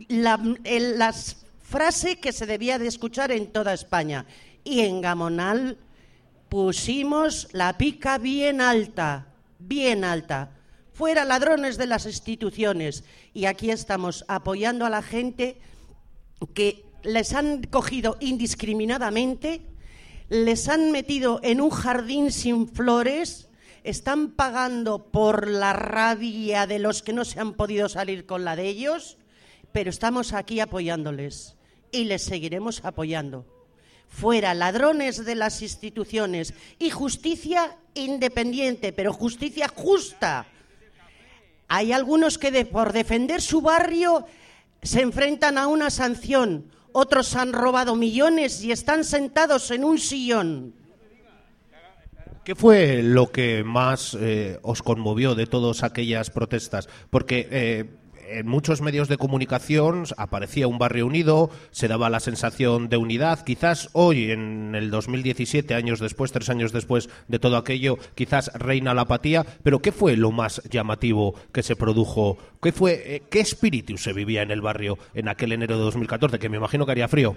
frase que se debía de escuchar en toda España. Y en Gamonal pusimos la pica bien alta, bien alta. Fuera ladrones de las instituciones. Y aquí estamos apoyando a la gente que les han cogido indiscriminadamente, les han metido en un jardín sin flores, están pagando por la rabia de los que no se han podido salir con la de ellos, pero estamos aquí apoyándoles y les seguiremos apoyando. Fuera ladrones de las instituciones, y justicia independiente, pero justicia justa. Hay algunos que por defender su barrio se enfrentan a una sanción, otros han robado millones y están sentados en un sillón. ¿Qué fue lo que más os conmovió de todas aquellas protestas? Porque en muchos medios de comunicación aparecía un barrio unido, se daba la sensación de unidad. Quizás hoy, en el 2017, años después, 3 años después de todo aquello, quizás reina la apatía. Pero ¿qué fue lo más llamativo que se produjo? ¿Qué espíritu se vivía en el barrio en aquel enero de 2014, que me imagino que haría frío?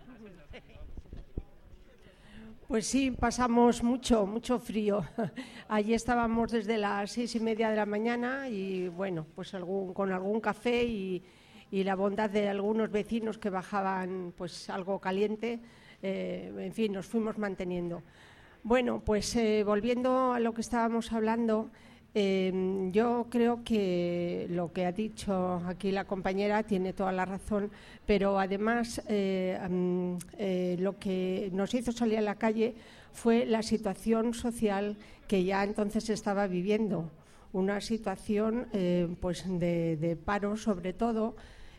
Pues sí, pasamos mucho frío. Allí estábamos desde las 6:30 de la mañana y bueno, pues con algún café y la bondad de algunos vecinos que bajaban pues algo caliente, en fin, nos fuimos manteniendo. Bueno, pues volviendo a lo que estábamos hablando, yo creo que lo que ha dicho aquí la compañera tiene toda la razón, pero además lo que nos hizo salir a la calle fue la situación social que ya entonces se estaba viviendo, una situación pues de paro sobre todo,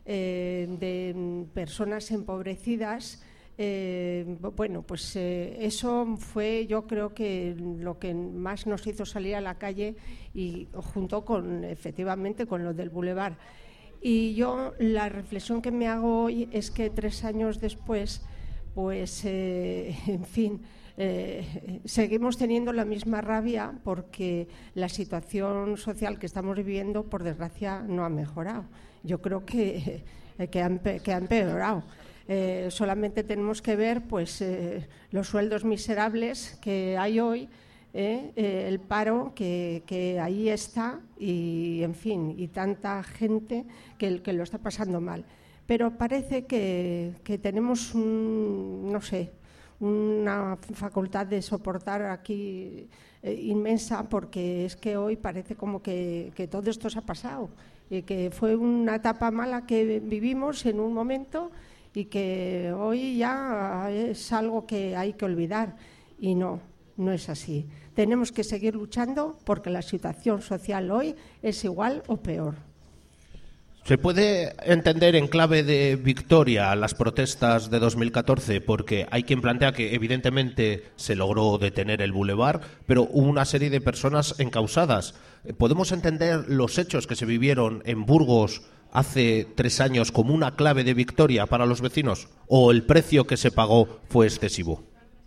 de personas empobrecidas. Bueno, pues eso fue, yo creo que lo que más nos hizo salir a la calle, y junto con, efectivamente, con lo del Boulevard. Y yo la reflexión que me hago hoy es que 3 años después, pues, en fin, seguimos teniendo la misma rabia porque la situación social que estamos viviendo, por desgracia, no ha mejorado. Yo creo que ha empeorado. Solamente tenemos que ver pues los sueldos miserables que hay hoy, el paro que ahí está y en fin, y tanta gente que lo está pasando mal. Pero parece que tenemos no sé, una facultad de soportar aquí inmensa, porque es que hoy parece como que todo esto se ha pasado y que fue una etapa mala que vivimos en un momento y que hoy ya es algo que hay que olvidar, y no es así. Tenemos que seguir luchando porque la situación social hoy es igual o peor. ¿Se puede entender en clave de victoria las protestas de 2014? Porque hay quien plantea que evidentemente se logró detener el Boulevard, pero hubo una serie de personas encausadas. ¿Podemos entender los hechos que se vivieron en Burgos hace 3 años como una clave de victoria para los vecinos, o el precio que se pagó fue excesivo?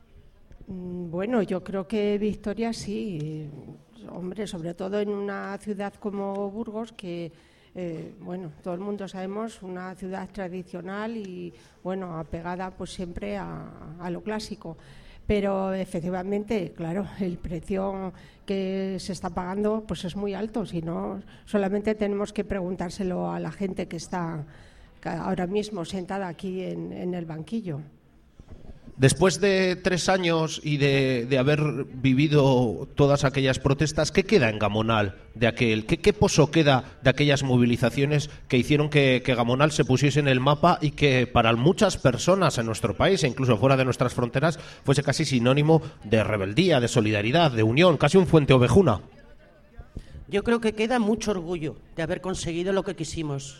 Bueno, yo creo que victoria sí, hombre, sobre todo en una ciudad como Burgos, que bueno, todo el mundo sabemos, una ciudad tradicional y bueno, apegada pues siempre a lo clásico. Pero efectivamente, claro, el precio que se está pagando pues es muy alto. Si no, solamente tenemos que preguntárselo a la gente que está ahora mismo sentada aquí en el banquillo. Después de 3 años y de haber vivido todas aquellas protestas, ¿qué queda en Gamonal de aquel? ¿Qué pozo queda de aquellas movilizaciones que hicieron que Gamonal se pusiese en el mapa y que para muchas personas en nuestro país e incluso fuera de nuestras fronteras fuese casi sinónimo de rebeldía, de solidaridad, de unión, casi un Fuente Ovejuna? Yo creo que queda mucho orgullo de haber conseguido lo que quisimos.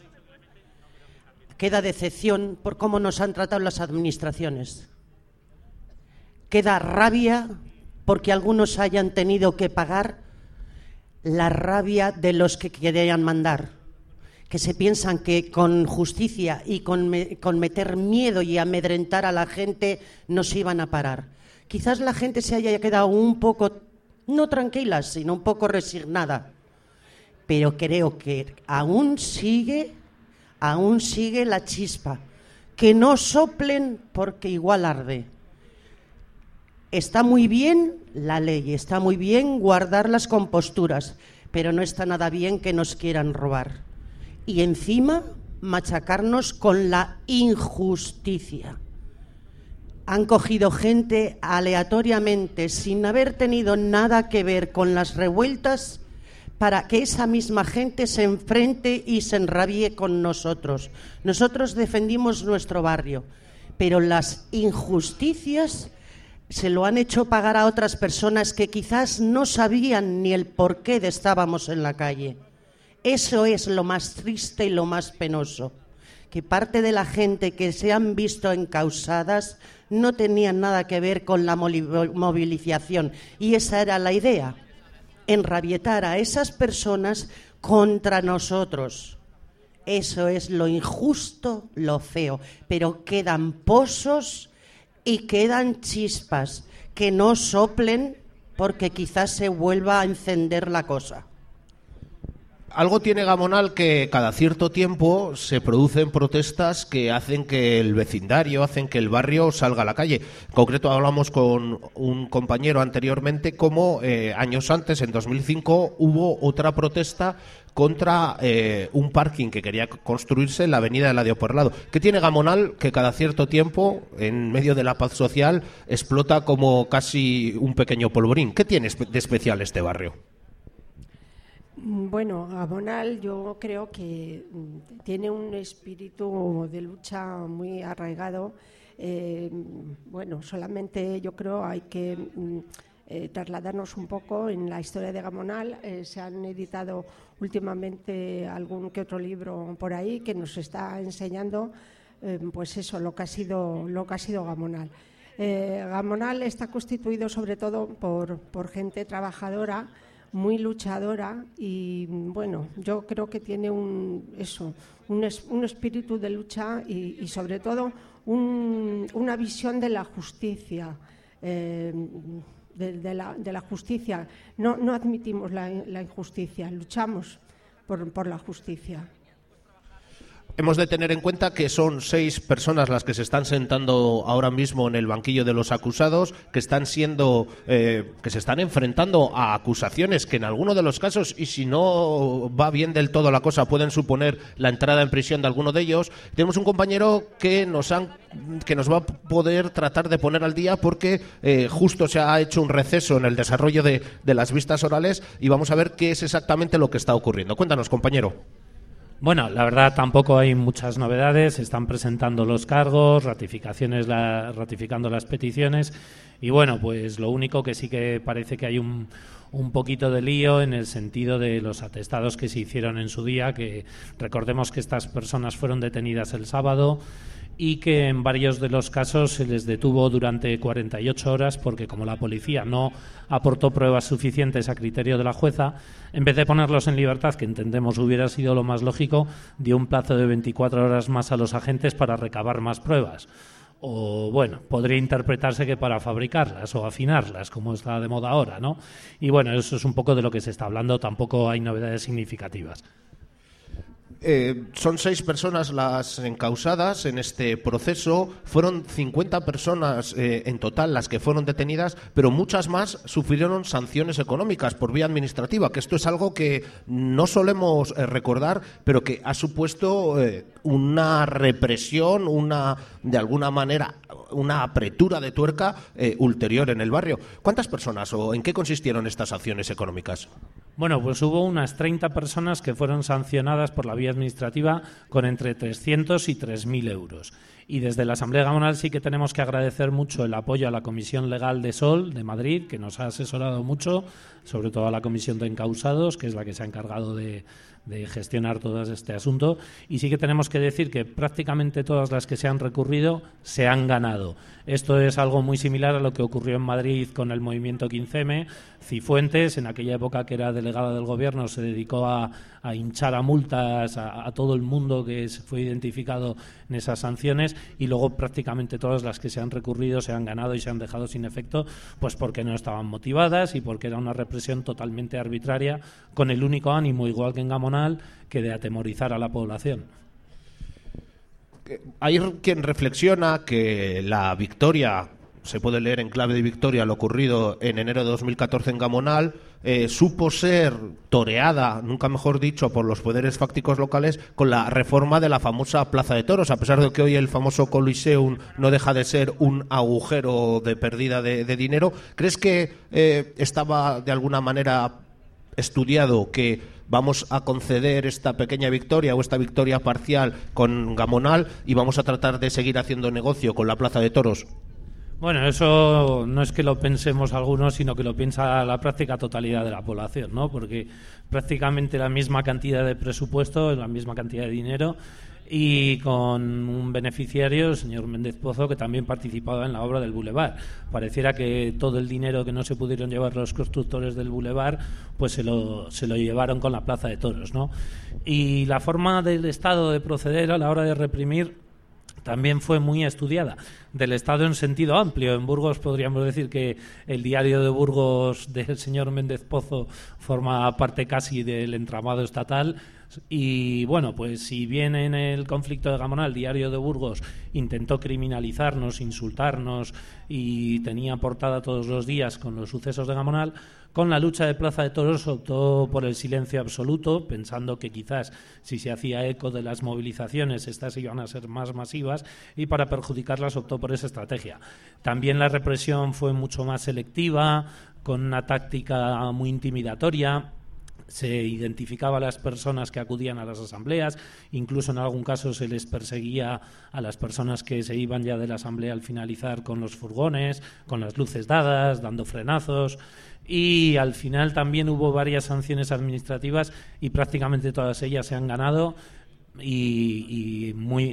Queda decepción por cómo nos han tratado las administraciones. Queda rabia porque algunos hayan tenido que pagar la rabia de los que querían mandar, que se piensan que con justicia y con meter miedo y amedrentar a la gente nos iban a parar. Quizás la gente se haya quedado un poco, no tranquila, sino un poco resignada, pero creo que aún sigue la chispa. Que no soplen porque igual arde. Está muy bien la ley, está muy bien guardar las composturas, pero no está nada bien que nos quieran robar. Y encima machacarnos con la injusticia. Han cogido gente aleatoriamente, sin haber tenido nada que ver con las revueltas, para que esa misma gente se enfrente y se enrabie con nosotros. Nosotros defendimos nuestro barrio, pero las injusticias se lo han hecho pagar a otras personas que quizás no sabían ni el porqué de estábamos en la calle. Eso es lo más triste y lo más penoso. que parte de la gente que se han visto encausadas no tenían nada que ver con la movilización, y esa era la idea, enrabietar a esas personas contra nosotros. Eso es lo injusto, lo feo, pero quedan pozos y quedan chispas que no soplen porque quizás se vuelva a encender la cosa. Algo tiene Gamonal que cada cierto tiempo se producen protestas que hacen que el vecindario, hacen que el barrio salga a la calle. En concreto hablamos con un compañero anteriormente como años antes, en 2005, hubo otra protesta contra un parking que quería construirse en la avenida Eladio Puerlado. ¿Qué tiene Gamonal que cada cierto tiempo, en medio de la paz social, explota como casi un pequeño polvorín? ¿Qué tiene de especial este barrio? Bueno, Gamonal yo creo que tiene un espíritu de lucha muy arraigado. Bueno, solamente yo creo hay que trasladarnos un poco en la historia de Gamonal. Se han editado últimamente algún que otro libro por ahí que nos está enseñando pues eso, lo que ha sido Gamonal. Gamonal está constituido sobre todo por gente trabajadora, muy luchadora, y bueno, yo creo que tiene un espíritu de lucha y sobre todo una visión de la justicia, de la justicia. No admitimos la injusticia, luchamos por la justicia. Hemos de tener en cuenta que son 6 personas las que se están sentando ahora mismo en el banquillo de los acusados, que están que se están enfrentando a acusaciones que en alguno de los casos, y si no va bien del todo la cosa, pueden suponer la entrada en prisión de alguno de ellos. Tenemos un compañero que nos va a poder tratar de poner al día porque justo se ha hecho un receso en el desarrollo de las vistas orales y vamos a ver qué es exactamente lo que está ocurriendo. Cuéntanos, compañero. Bueno, la verdad tampoco hay muchas novedades. Se están presentando los cargos, ratificando las peticiones y bueno, pues lo único que sí que parece que hay un poquito de lío en el sentido de los atestados que se hicieron en su día, que recordemos que estas personas fueron detenidas el sábado y que en varios de los casos se les detuvo durante 48 horas porque como la policía no aportó pruebas suficientes a criterio de la jueza, en vez de ponerlos en libertad, que entendemos hubiera sido lo más lógico, dio un plazo de 24 horas más a los agentes para recabar más pruebas. O bueno, podría interpretarse que para fabricarlas o afinarlas, como está de moda ahora, ¿no? Y bueno, eso es un poco de lo que se está hablando, tampoco hay novedades significativas. Son 6 personas las encausadas en este proceso, fueron 50 personas en total las que fueron detenidas, pero muchas más sufrieron sanciones económicas por vía administrativa, que esto es algo que no solemos recordar, pero que ha supuesto una represión, de alguna manera, una apretura de tuerca ulterior en el barrio. ¿Cuántas personas o en qué consistieron estas sanciones económicas? Bueno, pues hubo unas 30 personas que fueron sancionadas por la vía administrativa con entre 300 y 3.000 euros. Y desde la Asamblea Gamonal sí que tenemos que agradecer mucho el apoyo a la Comisión Legal de Sol de Madrid, que nos ha asesorado mucho, sobre todo a la Comisión de Encausados, que es la que se ha encargado de gestionar todo este asunto, y sí que tenemos que decir que prácticamente todas las que se han recurrido se han ganado. Esto es algo muy similar a lo que ocurrió en Madrid con el movimiento 15M. Cifuentes, en aquella época que era delegado del gobierno, se dedicó a hinchar a multas a todo el mundo que fue identificado en esas sanciones, y luego prácticamente todas las que se han recurrido se han ganado y se han dejado sin efecto, pues porque no estaban motivadas y porque era una represión totalmente arbitraria, con el único ánimo, igual que en Gamonal, que de atemorizar a la población. Hay quien reflexiona que la victoria, se puede leer en clave de victoria lo ocurrido en enero de 2014 en Gamonal, supo ser toreada, nunca mejor dicho, por los poderes fácticos locales con la reforma de la famosa Plaza de Toros, a pesar de que hoy el famoso Coliseum no deja de ser un agujero de pérdida de dinero. ¿Crees que estaba de alguna manera estudiado que vamos a conceder esta pequeña victoria o esta victoria parcial con Gamonal y vamos a tratar de seguir haciendo negocio con la Plaza de Toros? Bueno, eso no es que lo pensemos algunos, sino que lo piensa la práctica totalidad de la población, ¿no? Porque prácticamente la misma cantidad de presupuesto, la misma cantidad de dinero, y con un beneficiario, el señor Méndez Pozo, que también participaba en la obra del Boulevard. Pareciera que todo el dinero que no se pudieron llevar los constructores del Boulevard, pues se lo llevaron con la Plaza de Toros, ¿no? Y la forma del Estado de proceder a la hora de reprimir también fue muy estudiada, del Estado en sentido amplio. En Burgos podríamos decir que el diario de Burgos del señor Méndez Pozo forma parte casi del entramado estatal. Y bueno, pues si bien en el conflicto de Gamonal el diario de Burgos intentó criminalizarnos, insultarnos y tenía portada todos los días con los sucesos de Gamonal, con la lucha de Plaza de Toros optó por el silencio absoluto, pensando que quizás si se hacía eco de las movilizaciones estas iban a ser más masivas, y para perjudicarlas optó por esa estrategia. También la represión fue mucho más selectiva, con una táctica muy intimidatoria. Se identificaba a las personas que acudían a las asambleas, incluso en algún caso se les perseguía a las personas que se iban ya de la asamblea al finalizar con los furgones, con las luces dadas, dando frenazos, y al final también hubo varias sanciones administrativas y prácticamente todas ellas se han ganado, y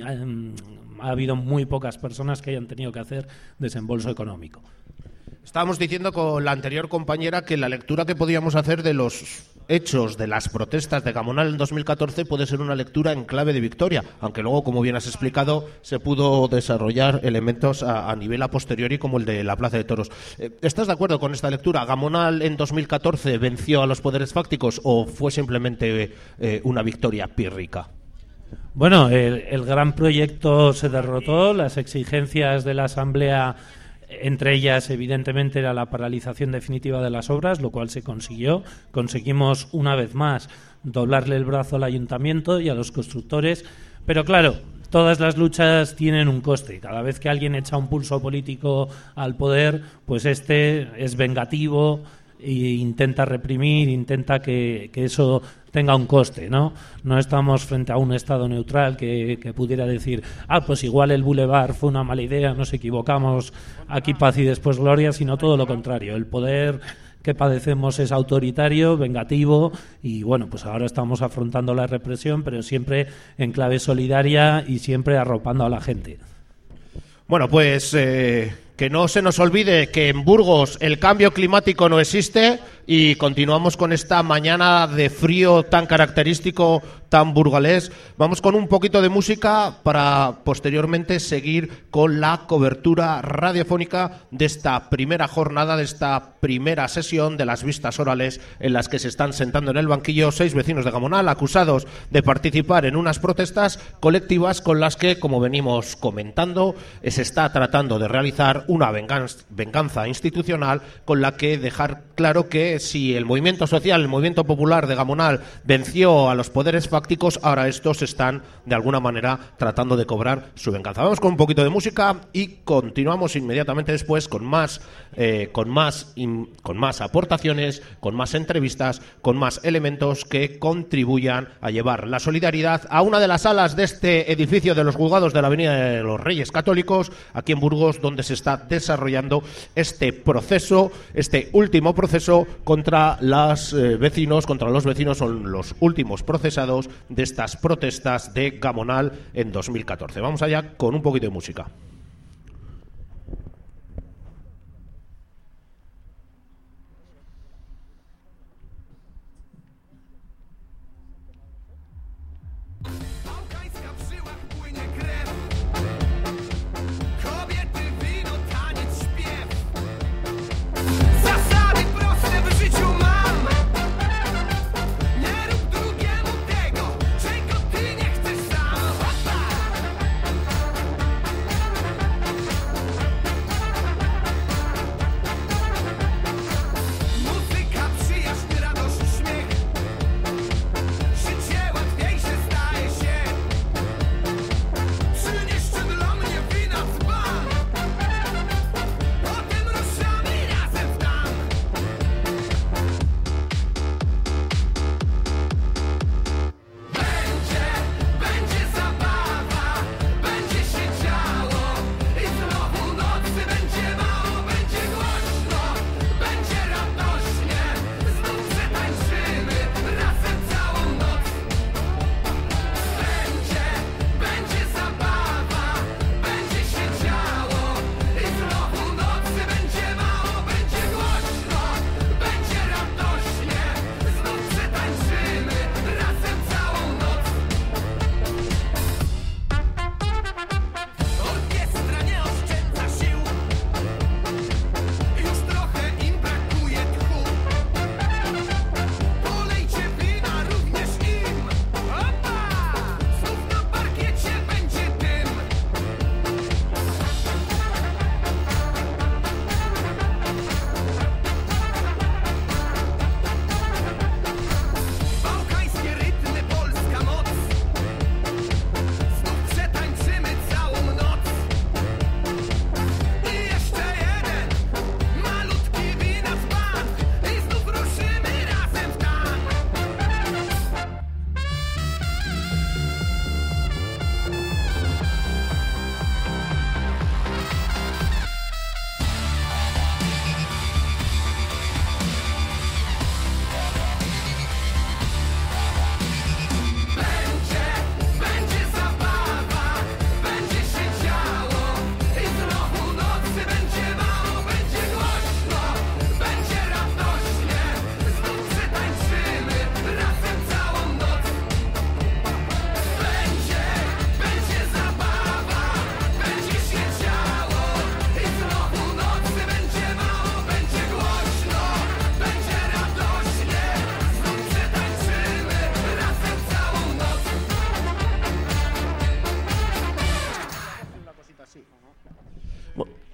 ha habido muy pocas personas que hayan tenido que hacer desembolso económico. Estábamos diciendo con la anterior compañera que la lectura que podíamos hacer de los hechos de las protestas de Gamonal en 2014 puede ser una lectura en clave de victoria, aunque luego, como bien has explicado, se pudo desarrollar elementos a nivel a posteriori como el de la Plaza de Toros. ¿Estás de acuerdo con esta lectura? ¿Gamonal en 2014 venció a los poderes fácticos o fue simplemente una victoria pírrica? Bueno, el gran proyecto se derrotó, las exigencias de la Asamblea, entre ellas, evidentemente, era la paralización definitiva de las obras, lo cual se consiguió. Conseguimos, una vez más, doblarle el brazo al ayuntamiento y a los constructores. Pero, claro, todas las luchas tienen un coste. Cada vez que alguien echa un pulso político al poder, pues este es vengativo e intenta reprimir, intenta que eso tenga un coste, ¿no? No estamos frente a un Estado neutral que pudiera decir, pues igual el Boulevard fue una mala idea, nos equivocamos, aquí paz y después gloria, sino todo lo contrario. El poder que padecemos es autoritario, vengativo, y bueno, pues ahora estamos afrontando la represión, pero siempre en clave solidaria y siempre arropando a la gente. Bueno, pues que no se nos olvide que en Burgos el cambio climático no existe, y continuamos con esta mañana de frío tan característico, tan burgalés. Vamos con un poquito de música para posteriormente seguir con la cobertura radiofónica de esta primera jornada, de esta primera sesión de las vistas orales, en las que se están sentando en el banquillo 6 vecinos de Gamonal acusados de participar en unas protestas colectivas con las que, como venimos comentando, se está tratando de realizar una venganza institucional, con la que dejar claro que si el movimiento social, el movimiento popular de Gamonal venció a los poderes fácticos, ahora estos están de alguna manera tratando de cobrar su venganza. Vamos con un poquito de música y continuamos inmediatamente después con más aportaciones, con más entrevistas, con más elementos que contribuyan a llevar la solidaridad a una de las salas de este edificio de los juzgados de la Avenida de los Reyes Católicos, aquí en Burgos, donde se está desarrollando este proceso, este último proceso contra los vecinos, son los últimos procesados de estas protestas de Gamonal en 2014. Vamos allá con un poquito de música.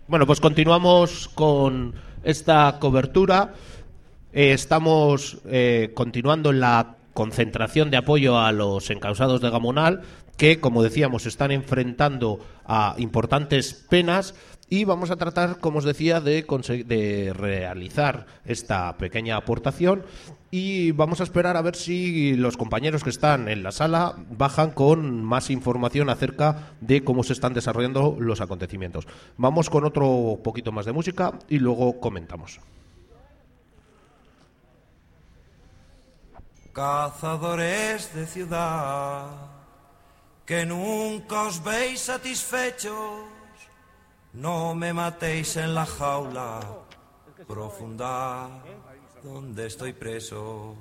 Bueno, pues continuamos con esta cobertura. Estamos continuando en la concentración de apoyo a los encausados de Gamonal, que, como decíamos, están enfrentando a importantes penas, y vamos a tratar, como os decía, de realizar esta pequeña aportación, y vamos a esperar a ver si los compañeros que están en la sala bajan con más información acerca de cómo se están desarrollando los acontecimientos. Vamos con otro poquito más de música y luego comentamos. Cazadores de ciudad, que nunca os veis satisfechos, no me matéis en la jaula profunda donde estoy preso.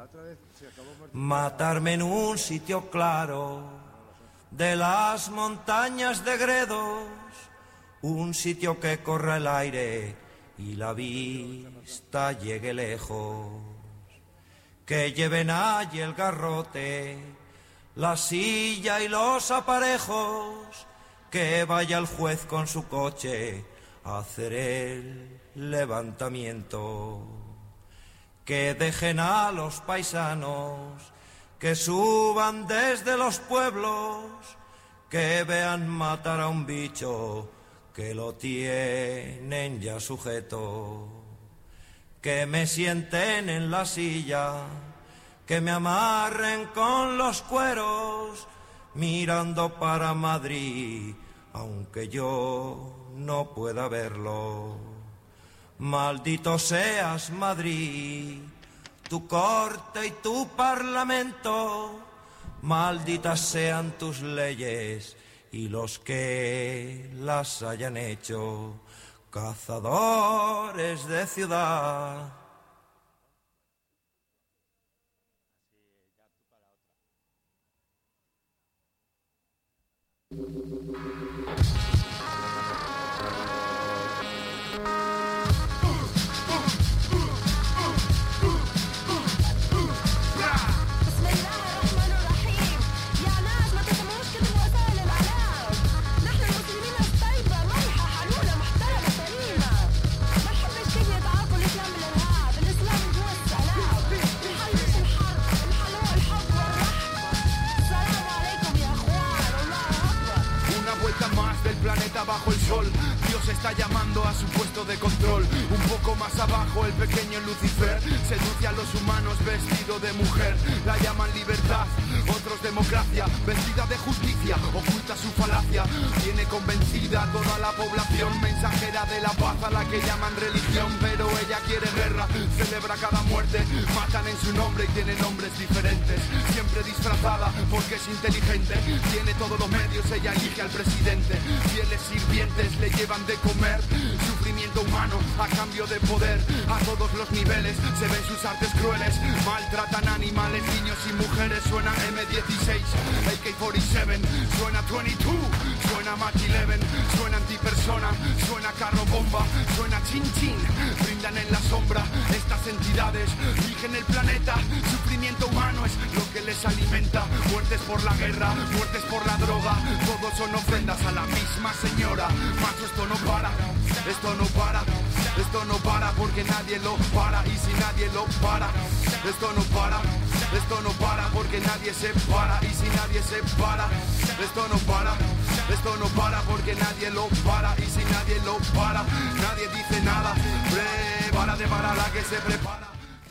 Matarme en un sitio claro de las montañas de Gredos, un sitio que corra el aire y la vista llegue lejos. Que lleven allí el garrote, la silla y los aparejos, que vaya el juez con su coche a hacer el levantamiento. Que dejen a los paisanos, que suban desde los pueblos, que vean matar a un bicho que lo tienen ya sujeto. Que me sienten en la silla, que me amarren con los cueros, mirando para Madrid, aunque yo no pueda verlo. Maldito seas Madrid, tu corte y tu parlamento, malditas sean tus leyes y los que las hayan hecho. Cazadores de ciudad. Bajo el sol, Dios está llamando a su puesto de control. Un poco más abajo el pequeño Lucifer seduce a los humanos vestido de mujer. La llaman libertad, otros democracia, vestida de justicia, oculta su falacia. Tiene convencida toda la población, mensajera de la paz a la que llaman religión. Pero ella quiere guerra, celebra cada muerte, matan en su nombre y tiene nombres diferentes. Siempre disfrazada porque es inteligente, tiene todos los medios, ella elige al presidente. Fieles sirvientes le llevan de comer, sufrimiento humano a cambio de poder. A todos los niveles se ven sus artes crueles, maltratan animales, niños y mujeres. Suena M16, AK-47, suena 22, suena Mach 11, suena antipersona, suena carro bomba, suena chin chin. Brindan en la sombra estas entidades, rigen el planeta. Sufrimiento humano es lo que les alimenta. Muertes por la guerra, muertes por la droga, todos son ofrendas a la misma señora. Macho, esto no para, esto no para, esto no para porque nadie lo para. Y si nadie lo para, esto no para, esto no para porque nadie se para. Y si nadie se para, esto no para, esto no para porque nadie lo para. Y si nadie lo para, nadie dice nada. Prepárate para la que se prepara.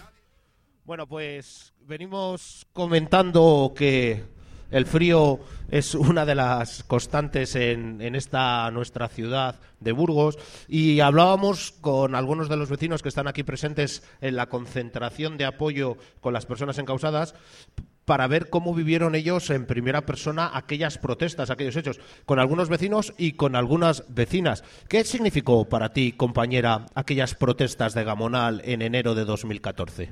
Bueno, pues venimos comentando que el frío es una de las constantes en esta nuestra ciudad de Burgos, y hablábamos con algunos de los vecinos que están aquí presentes en la concentración de apoyo con las personas encausadas para ver cómo vivieron ellos en primera persona aquellas protestas, aquellos hechos, con algunos vecinos y con algunas vecinas. ¿Qué significó para ti, compañera, aquellas protestas de Gamonal en enero de 2014?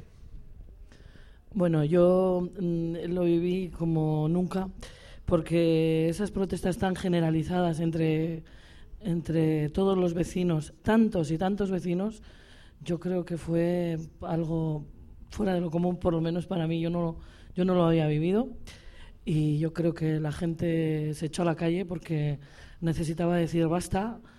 Bueno, yo lo viví como nunca, porque esas protestas tan generalizadas entre todos los vecinos, tantos y tantos vecinos, yo creo que fue algo fuera de lo común, por lo menos para mí. Yo no lo había vivido, y yo creo que la gente se echó a la calle porque necesitaba decir basta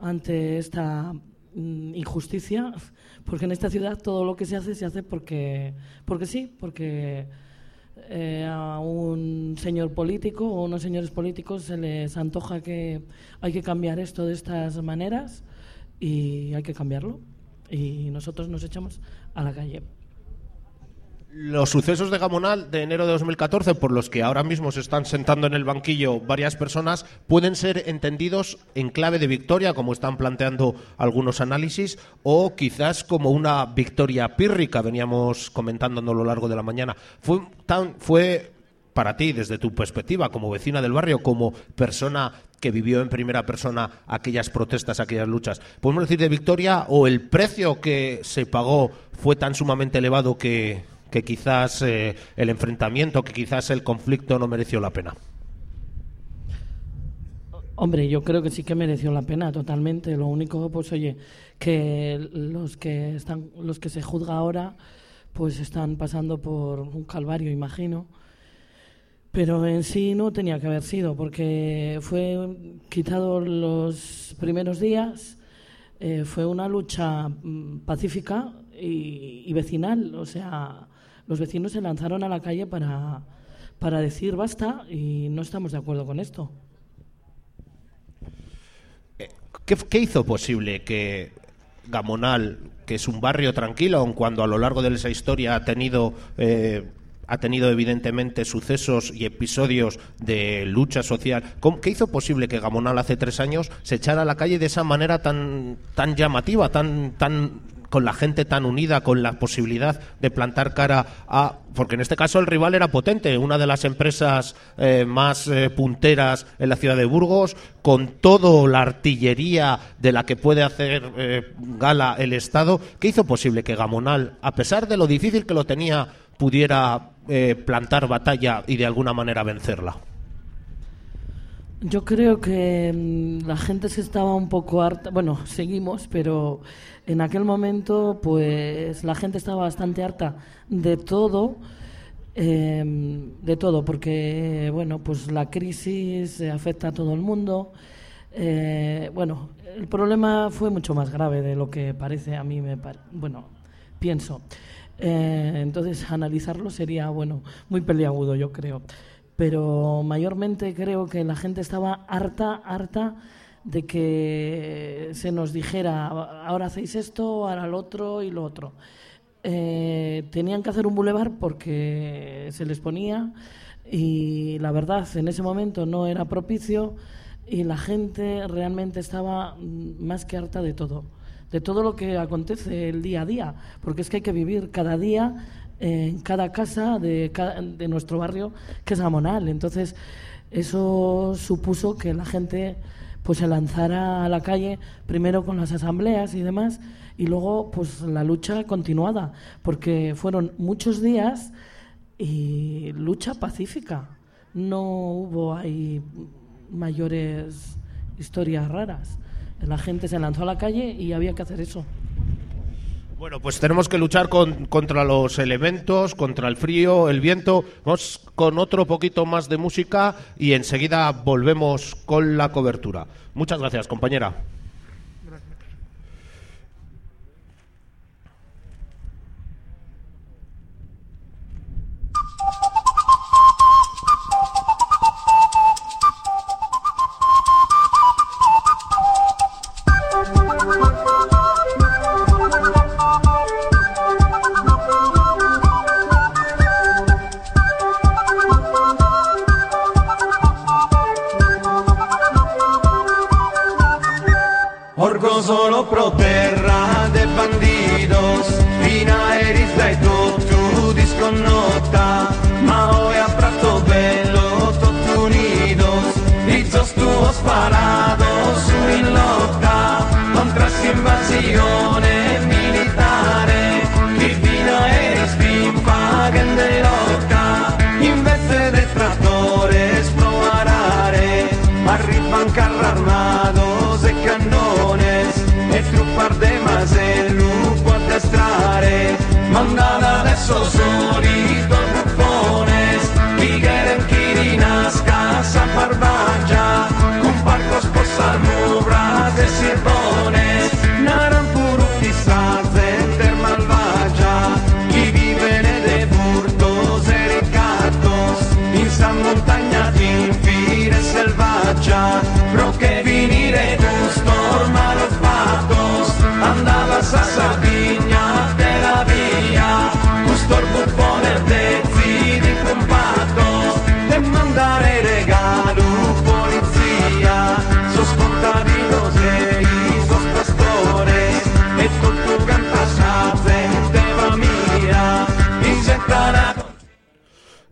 ante esta injusticia, porque en esta ciudad todo lo que se hace porque sí, porque a un señor político o unos señores políticos se les antoja que hay que cambiar esto de estas maneras y hay que cambiarlo, y nosotros nos echamos a la calle. Los sucesos de Gamonal de enero de 2014, por los que ahora mismo se están sentando en el banquillo varias personas, pueden ser entendidos en clave de victoria, como están planteando algunos análisis, o quizás como una victoria pírrica, veníamos comentando a lo largo de la mañana. Fue para ti, desde tu perspectiva, como vecina del barrio, como persona que vivió en primera persona aquellas protestas, aquellas luchas, ¿podemos decir de victoria, o el precio que se pagó fue tan sumamente elevado que quizás el enfrentamiento, que quizás el conflicto no mereció la pena? Hombre, yo creo que sí que mereció la pena totalmente. Lo único, pues oye, que los que se juzga ahora, pues están pasando por un calvario, imagino. Pero en sí no tenía que haber sido, porque fue quitado los primeros días, fue una lucha pacífica y vecinal, o sea, los vecinos se lanzaron a la calle para decir basta y no estamos de acuerdo con esto. ¿Qué hizo posible que Gamonal, que es un barrio tranquilo, aun cuando a lo largo de esa historia ha tenido evidentemente sucesos y episodios de lucha social, ¿qué hizo posible que Gamonal hace 3 años se echara a la calle de esa manera tan llamativa, tan con la gente tan unida, con la posibilidad de plantar cara a... Porque en este caso el rival era potente, una de las empresas más punteras en la ciudad de Burgos, con toda la artillería de la que puede hacer gala el Estado. ¿Qué hizo posible que Gamonal, a pesar de lo difícil que lo tenía, pudiera plantar batalla y de alguna manera vencerla? Yo creo que la gente se estaba un poco harta, bueno, seguimos, pero en aquel momento pues la gente estaba bastante harta de todo, porque bueno, pues la crisis afecta a todo el mundo. Bueno, el problema fue mucho más grave de lo que parece, a mí pienso. Entonces analizarlo sería, bueno, muy peliagudo, yo creo. Pero mayormente creo que la gente estaba harta de que se nos dijera ahora hacéis esto, ahora lo otro y lo otro. Tenían que hacer un bulevar porque se les ponía y la verdad en ese momento no era propicio y la gente realmente estaba más que harta de todo lo que acontece el día a día, porque es que hay que vivir cada día en cada casa de nuestro barrio, que es Gamonal. Entonces eso supuso que la gente pues se lanzara a la calle, primero con las asambleas y demás, y luego pues la lucha continuada, porque fueron muchos días y lucha pacífica, no hubo ahí mayores historias raras. La gente se lanzó a la calle y había que hacer eso. Bueno, pues tenemos que luchar contra los elementos, contra el frío, el viento. Vamos con otro poquito más de música y enseguida volvemos con la cobertura. Muchas gracias, compañera. Orgo solo pro terra de bandidos, fina eris dai tu disconnota, ma hoy a Prato Bello, todos unidos, hechos tuos parados in lotta, contra esta invasione militare, che fina eris fin paguen de lotta, in vez de trattores pro arare, arriban carro armados e cannones, e truppar de Masellu può addestrare, mandan adesso solito buffones, chi quieren Quirinas, casa Barbaggia, con barcos posar mubras de sirvo.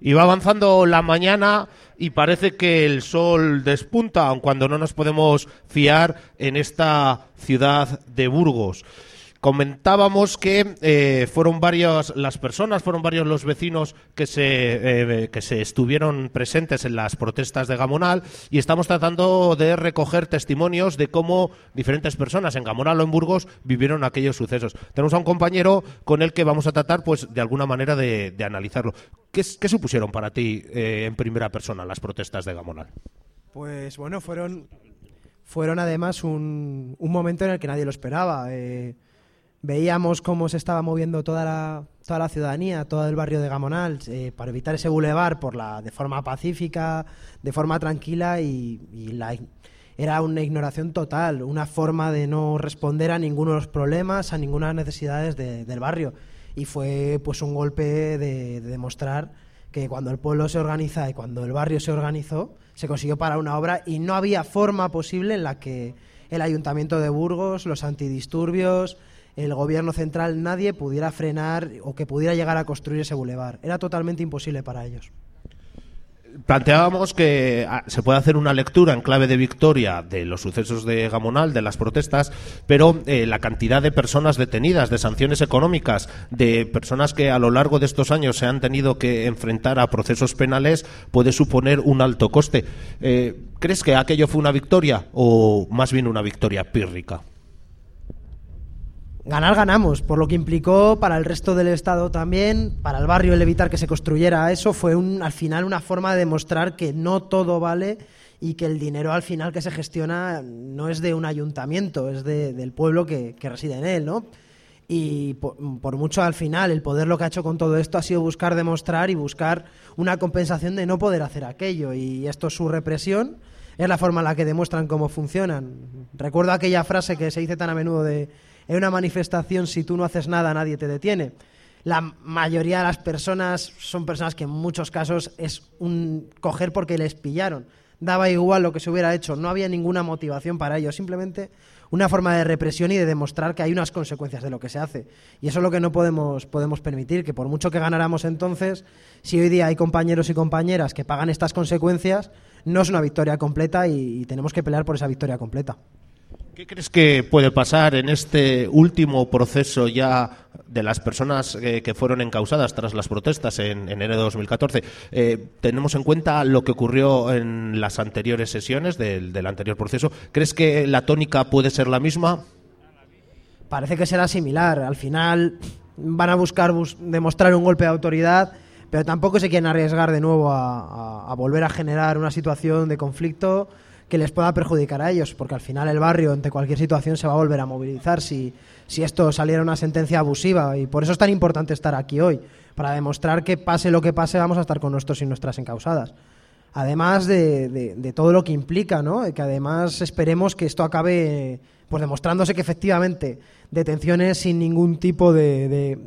Y va avanzando la mañana y parece que el sol despunta, aun cuando no nos podemos fiar en esta ciudad de Burgos. Comentábamos que fueron varios los vecinos que se estuvieron presentes en las protestas de Gamonal, y estamos tratando de recoger testimonios de cómo diferentes personas en Gamonal o en Burgos vivieron aquellos sucesos. Tenemos a un compañero con el que vamos a tratar, pues, de alguna manera de analizarlo. ¿Qué supusieron para ti en primera persona las protestas de Gamonal? Pues bueno, fueron además un momento en el que nadie lo esperaba. Veíamos cómo se estaba moviendo toda la ciudadanía, todo el barrio de Gamonal, para evitar ese bulevar de forma pacífica, de forma tranquila, era una ignoración total, una forma de no responder a ninguno de los problemas, a ninguna de las necesidades del barrio. Y fue pues un golpe de demostrar que cuando el pueblo se organiza y cuando el barrio se organizó, se consiguió parar una obra, y no había forma posible en la que el Ayuntamiento de Burgos, los antidisturbios, el gobierno central, nadie pudiera frenar o que pudiera llegar a construir ese bulevar. Era totalmente imposible para ellos. Planteábamos que se puede hacer una lectura en clave de victoria de los sucesos de Gamonal, de las protestas, pero la cantidad de personas detenidas, de sanciones económicas, de personas que a lo largo de estos años se han tenido que enfrentar a procesos penales, puede suponer un alto coste. ¿Crees que aquello fue una victoria o más bien una victoria pírrica? Ganamos, por lo que implicó para el resto del Estado también, para el barrio el evitar que se construyera eso, fue al final una forma de demostrar que no todo vale y que el dinero al final que se gestiona no es de un ayuntamiento, es del pueblo que reside en él, ¿no? Y por mucho al final el poder lo que ha hecho con todo esto ha sido buscar demostrar y buscar una compensación de no poder hacer aquello, y esto es su represión. Es la forma en la que demuestran cómo funcionan. Recuerdo aquella frase que se dice tan a menudo de: en una manifestación, si tú no haces nada, nadie te detiene. La mayoría de las personas son personas que en muchos casos es un coger porque les pillaron. Daba igual lo que se hubiera hecho, no había ninguna motivación para ello, simplemente una forma de represión y de demostrar que hay unas consecuencias de lo que se hace. Y eso es lo que no podemos permitir, que por mucho que ganáramos entonces, si hoy día hay compañeros y compañeras que pagan estas consecuencias, no es una victoria completa y tenemos que pelear por esa victoria completa. ¿Qué crees que puede pasar en este último proceso ya de las personas que fueron encausadas tras las protestas en enero de 2014? Tenemos en cuenta lo que ocurrió en las anteriores sesiones del anterior proceso. ¿Crees que la tónica puede ser la misma? Parece que será similar. Al final van a buscar demostrar un golpe de autoridad, pero tampoco se quieren arriesgar de nuevo a volver a generar una situación de conflicto que les pueda perjudicar a ellos, porque al final el barrio ante cualquier situación se va a volver a movilizar si esto saliera una sentencia abusiva, y por eso es tan importante estar aquí hoy, para demostrar que pase lo que pase vamos a estar con nuestros y nuestras encausadas. Además de todo lo que implica, ¿no? Que además esperemos que esto acabe pues demostrándose que efectivamente detenciones sin ningún tipo de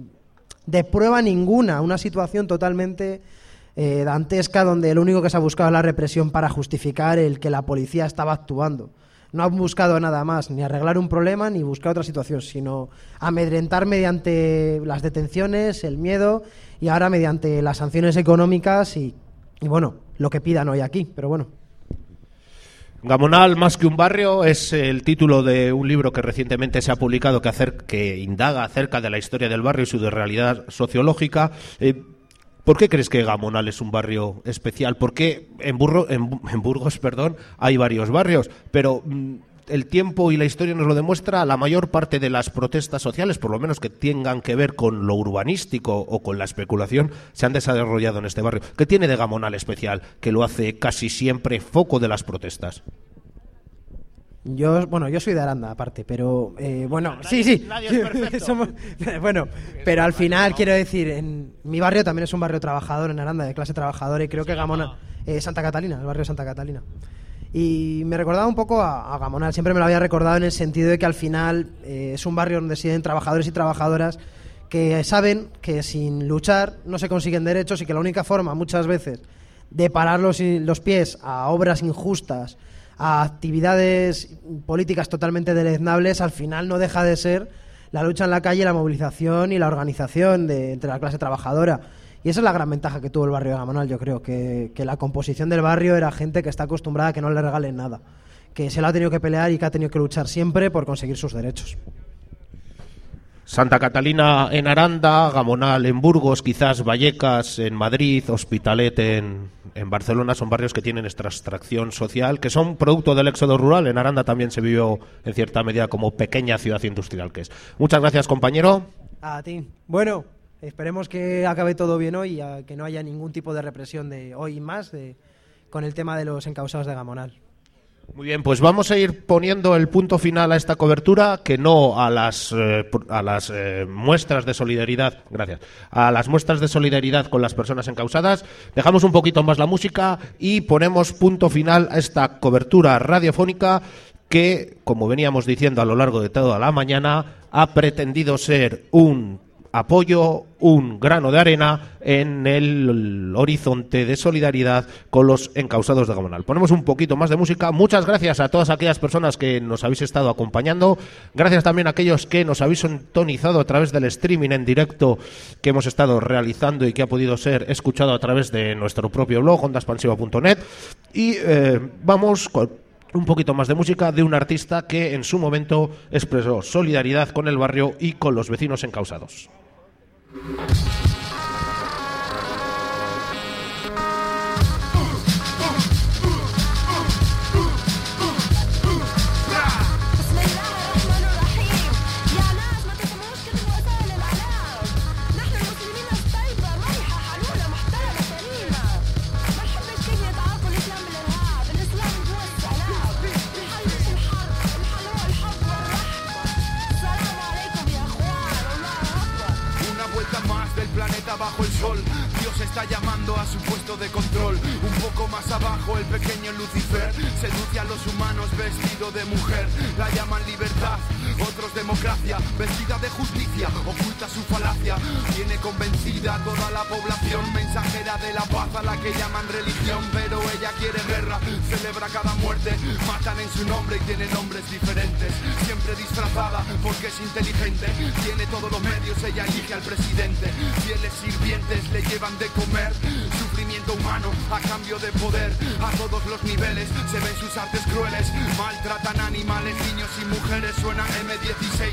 prueba ninguna, una situación totalmente dantesca, donde lo único que se ha buscado es la represión para justificar el que la policía estaba actuando. No han buscado nada más, ni arreglar un problema ni buscar otra situación, sino amedrentar mediante las detenciones, el miedo, y ahora mediante las sanciones económicas y bueno, lo que pidan hoy aquí, pero bueno. Gamonal, más que un barrio, es el título de un libro que recientemente se ha publicado que indaga acerca de la historia del barrio y su realidad sociológica. ¿Por qué crees que Gamonal es un barrio especial? Porque en Burgos, hay varios barrios, pero el tiempo y la historia nos lo demuestra. La mayor parte de las protestas sociales, por lo menos que tengan que ver con lo urbanístico o con la especulación, se han desarrollado en este barrio. ¿Qué tiene de Gamonal especial que lo hace casi siempre foco de las protestas? Yo soy de Aranda, aparte, pero sí. Nadie es perfecto. Pero al final quiero decir, en mi barrio también es un barrio trabajador en Aranda, de clase trabajadora, y creo que Gamonal, Santa Catalina, el barrio de Santa Catalina. Y me recordaba un poco a Gamonal, siempre me lo había recordado en el sentido de que al final es un barrio donde residen trabajadores y trabajadoras que saben que sin luchar no se consiguen derechos, y que la única forma muchas veces de parar los pies a obras injustas, a actividades políticas totalmente deleznables, al final no deja de ser la lucha en la calle, la movilización y la organización entre la clase trabajadora. Y esa es la gran ventaja que tuvo el barrio de Gamonal, yo creo, que la composición del barrio era gente que está acostumbrada a que no le regalen nada, que se la ha tenido que pelear y que ha tenido que luchar siempre por conseguir sus derechos. Santa Catalina en Aranda, Gamonal en Burgos, quizás Vallecas en Madrid, Hospitalet en Barcelona, son barrios que tienen esta extracción social, que son producto del éxodo rural. En Aranda también se vivió en cierta medida como pequeña ciudad industrial que es. Muchas gracias, compañero. A ti. Bueno, esperemos que acabe todo bien hoy y que no haya ningún tipo de represión de hoy más con el tema de los encausados de Gamonal. Muy bien, pues vamos a ir poniendo el punto final a esta cobertura, que no a las muestras de solidaridad, gracias, a las muestras de solidaridad con las personas encausadas. Dejamos un poquito más la música y ponemos punto final a esta cobertura radiofónica que, como veníamos diciendo a lo largo de toda la mañana, ha pretendido ser un apoyo, un grano de arena en el horizonte de solidaridad con los encausados de Gamonal. Ponemos un poquito más de música. Muchas gracias a todas aquellas personas que nos habéis estado acompañando. Gracias también a aquellos que nos habéis sintonizado a través del streaming en directo que hemos estado realizando y que ha podido ser escuchado a través de nuestro propio blog, ondaspansiva.net. Y vamos con un poquito más de música de un artista que en su momento expresó solidaridad con el barrio y con los vecinos encausados. Bajo el sol, Dios está llamando a su puesto de control. Un poco más abajo el pequeño Lucifer seduce a los humanos vestido de mujer. La llaman libertad, otros democracia, vestida de justicia, oculta su falacia. Tiene convencida a toda la población, mensajera de la paz a la que llaman religión. Pero ella quiere guerra, celebra cada muerte, matan en su nombre y tiene nombres diferentes. Siempre disfrazada porque es inteligente, tiene todos los medios, ella elige al presidente. Fieles sirvientes le llevan de comer, sufrimiento humano a cambio de poder. A todos los niveles se ven sus artes crueles, maltratan animales, niños y mujeres. Suena M16,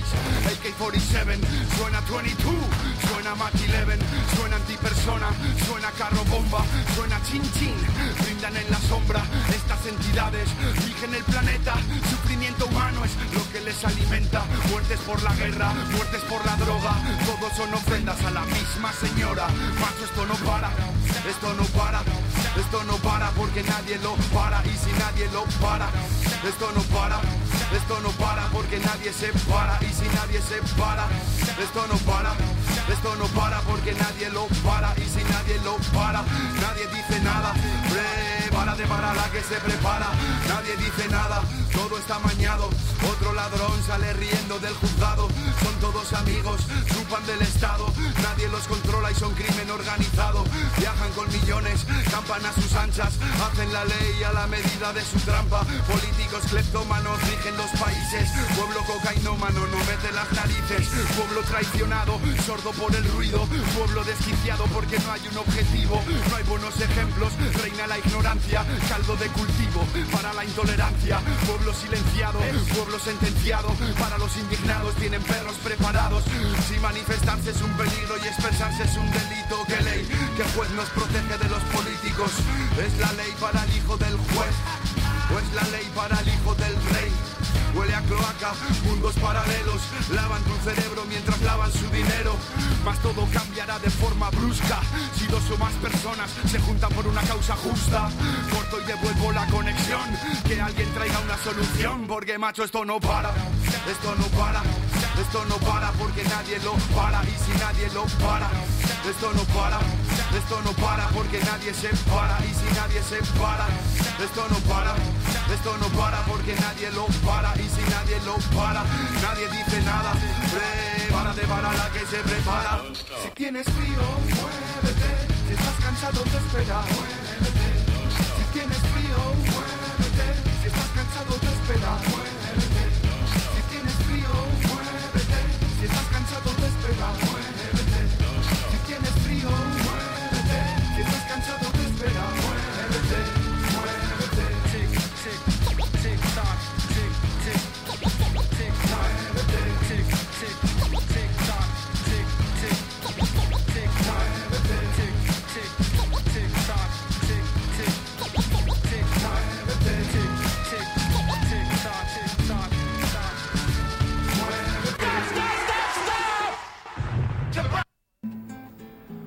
AK-47, suena 22, suena Mach 11, suena antipersona, suena carro bomba, suena chin chin. Brindan en la sombra, estas entidades rigen el planeta. Sufrimiento humano es lo que les alimenta. Muertes por la guerra, muertes por la droga, todos son ofrendas a la misma señora. Macho, esto no para, esto no para, esto no para porque nadie lo para. Y si nadie lo para, esto no para, esto no para porque nadie se para. Y si nadie se para, esto no para, esto no para porque nadie lo para. Y si nadie lo para, nadie dice nada. Prepárate para la que se prepara. Nadie dice nada, todo está amañado. Otro ladrón sale riendo del juzgado. Son todos amigos, chupan del Estado. Nadie los controla y son crimen organizado. Viajan con millones, campan a sus anchas. Hacen la ley a la medida de su trampa. Políticos cleptómanos rigen los países. Pueblo cocainómano no mete las narices. Pueblo traicionado, sordo por el ruido. Pueblo desquiciado porque no hay un objetivo. No hay buenos ejemplos, reina la ignorancia. Caldo de cultivo para la intolerancia. Pueblo silenciado, pueblo sentenciado. Para los indignados tienen perros preparados. Si manifestarse es un peligro y expresarse es un delito, ¿qué ley? ¿Qué juez nos protege de los políticos? ¿Es la ley para el hijo del juez? ¿O es la ley para el hijo del rey? Huele a cloaca, mundos paralelos. Lavan tu cerebro mientras lavan su dinero. Mas todo cambiará de forma brusca si dos o más personas se juntan por una causa justa. Corto y devuelvo la conexión, que alguien traiga una solución. Porque macho, esto no para, esto no para, esto no para porque nadie lo para. Y si nadie lo para, esto no para, esto no para porque nadie se para. Y si nadie se para, esto no para, esto no para porque nadie lo para. Y si nadie lo para, nadie dice nada. Prepárate para la que se prepara. Si tienes frío, muévete. Si estás cansado de esperar, muévete. Si tienes frío, muévete. Si estás cansado de esperar, muévete. Si tienes frío, muévete. Si estás cansado de esperar, muévete. Si tienes frío, muévete.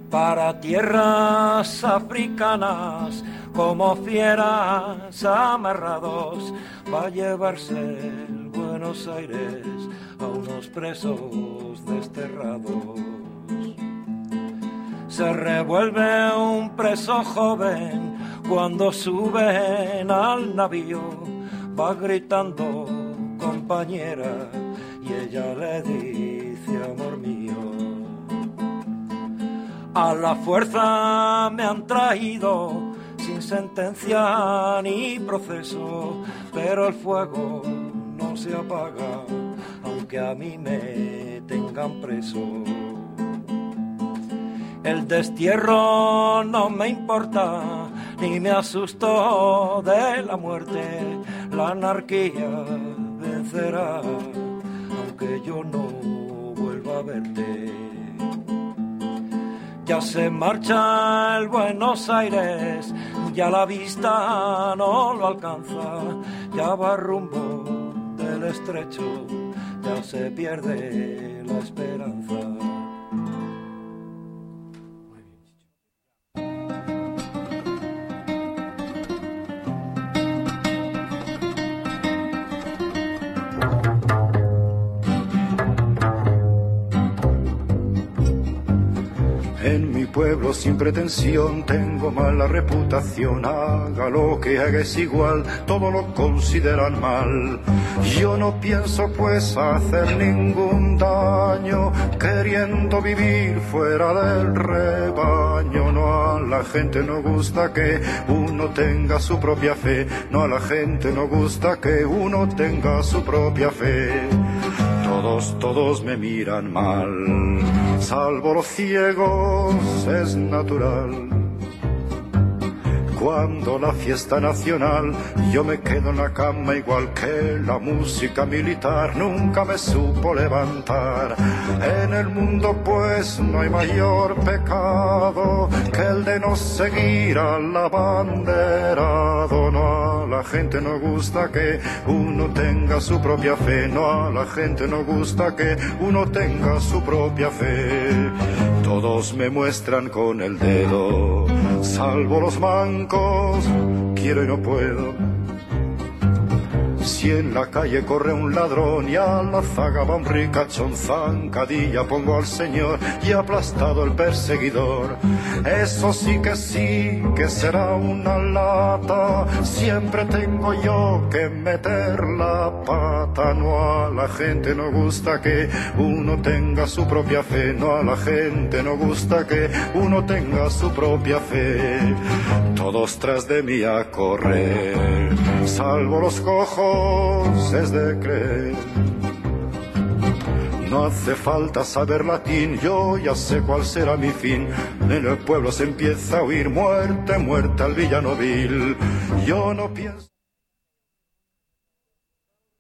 para tierras africanas, como fieras amarrados, va a llevarse el Buenos Aires a unos presos desterrados. Se revuelve un preso joven cuando suben al navío, va gritando compañera y ella le dice amor mío. A la fuerza me han traído sin sentencia ni proceso, pero el fuego no se apaga aunque a mí me tengan preso. El destierro no me importa, ni me asustó de la muerte. La anarquía vencerá, aunque yo no vuelva a verte. Ya se marcha el Buenos Aires, ya la vista no lo alcanza, ya va rumbo del estrecho, ya se pierde la esperanza. En mi pueblo sin pretensión tengo mala reputación, haga lo que haga es igual, todo lo consideran mal. Yo no pienso pues hacer ningún daño, queriendo vivir fuera del rebaño. No, a la gente no gusta que uno tenga su propia fe, no, a la gente no gusta que uno tenga su propia fe. Todos me miran mal, salvo los ciegos, es natural. Cuando la fiesta nacional, yo me quedo en la cama igual que la música militar nunca me supo levantar. En el mundo pues no hay mayor pecado que el de no seguir al abanderado. No, a la gente no gusta que uno tenga su propia fe, no, a la gente no gusta que uno tenga su propia fe. Todos me muestran con el dedo, salvo los mancos, quiero y no puedo. Si en la calle corre un ladrón y a la zaga va un ricachón, zancadilla pongo al señor y aplastado el perseguidor. Eso sí que será una lata, siempre tengo yo que meter la pata. No, a la gente no gusta que uno tenga su propia fe, no, a la gente no gusta que uno tenga su propia fe. Todos tras de mí a correr, salvo los cojos, es de creer. No hace falta saber latín, yo ya sé cuál será mi fin. En el pueblo se empieza a oír muerte, muerte al villano vil. Yo no pienso...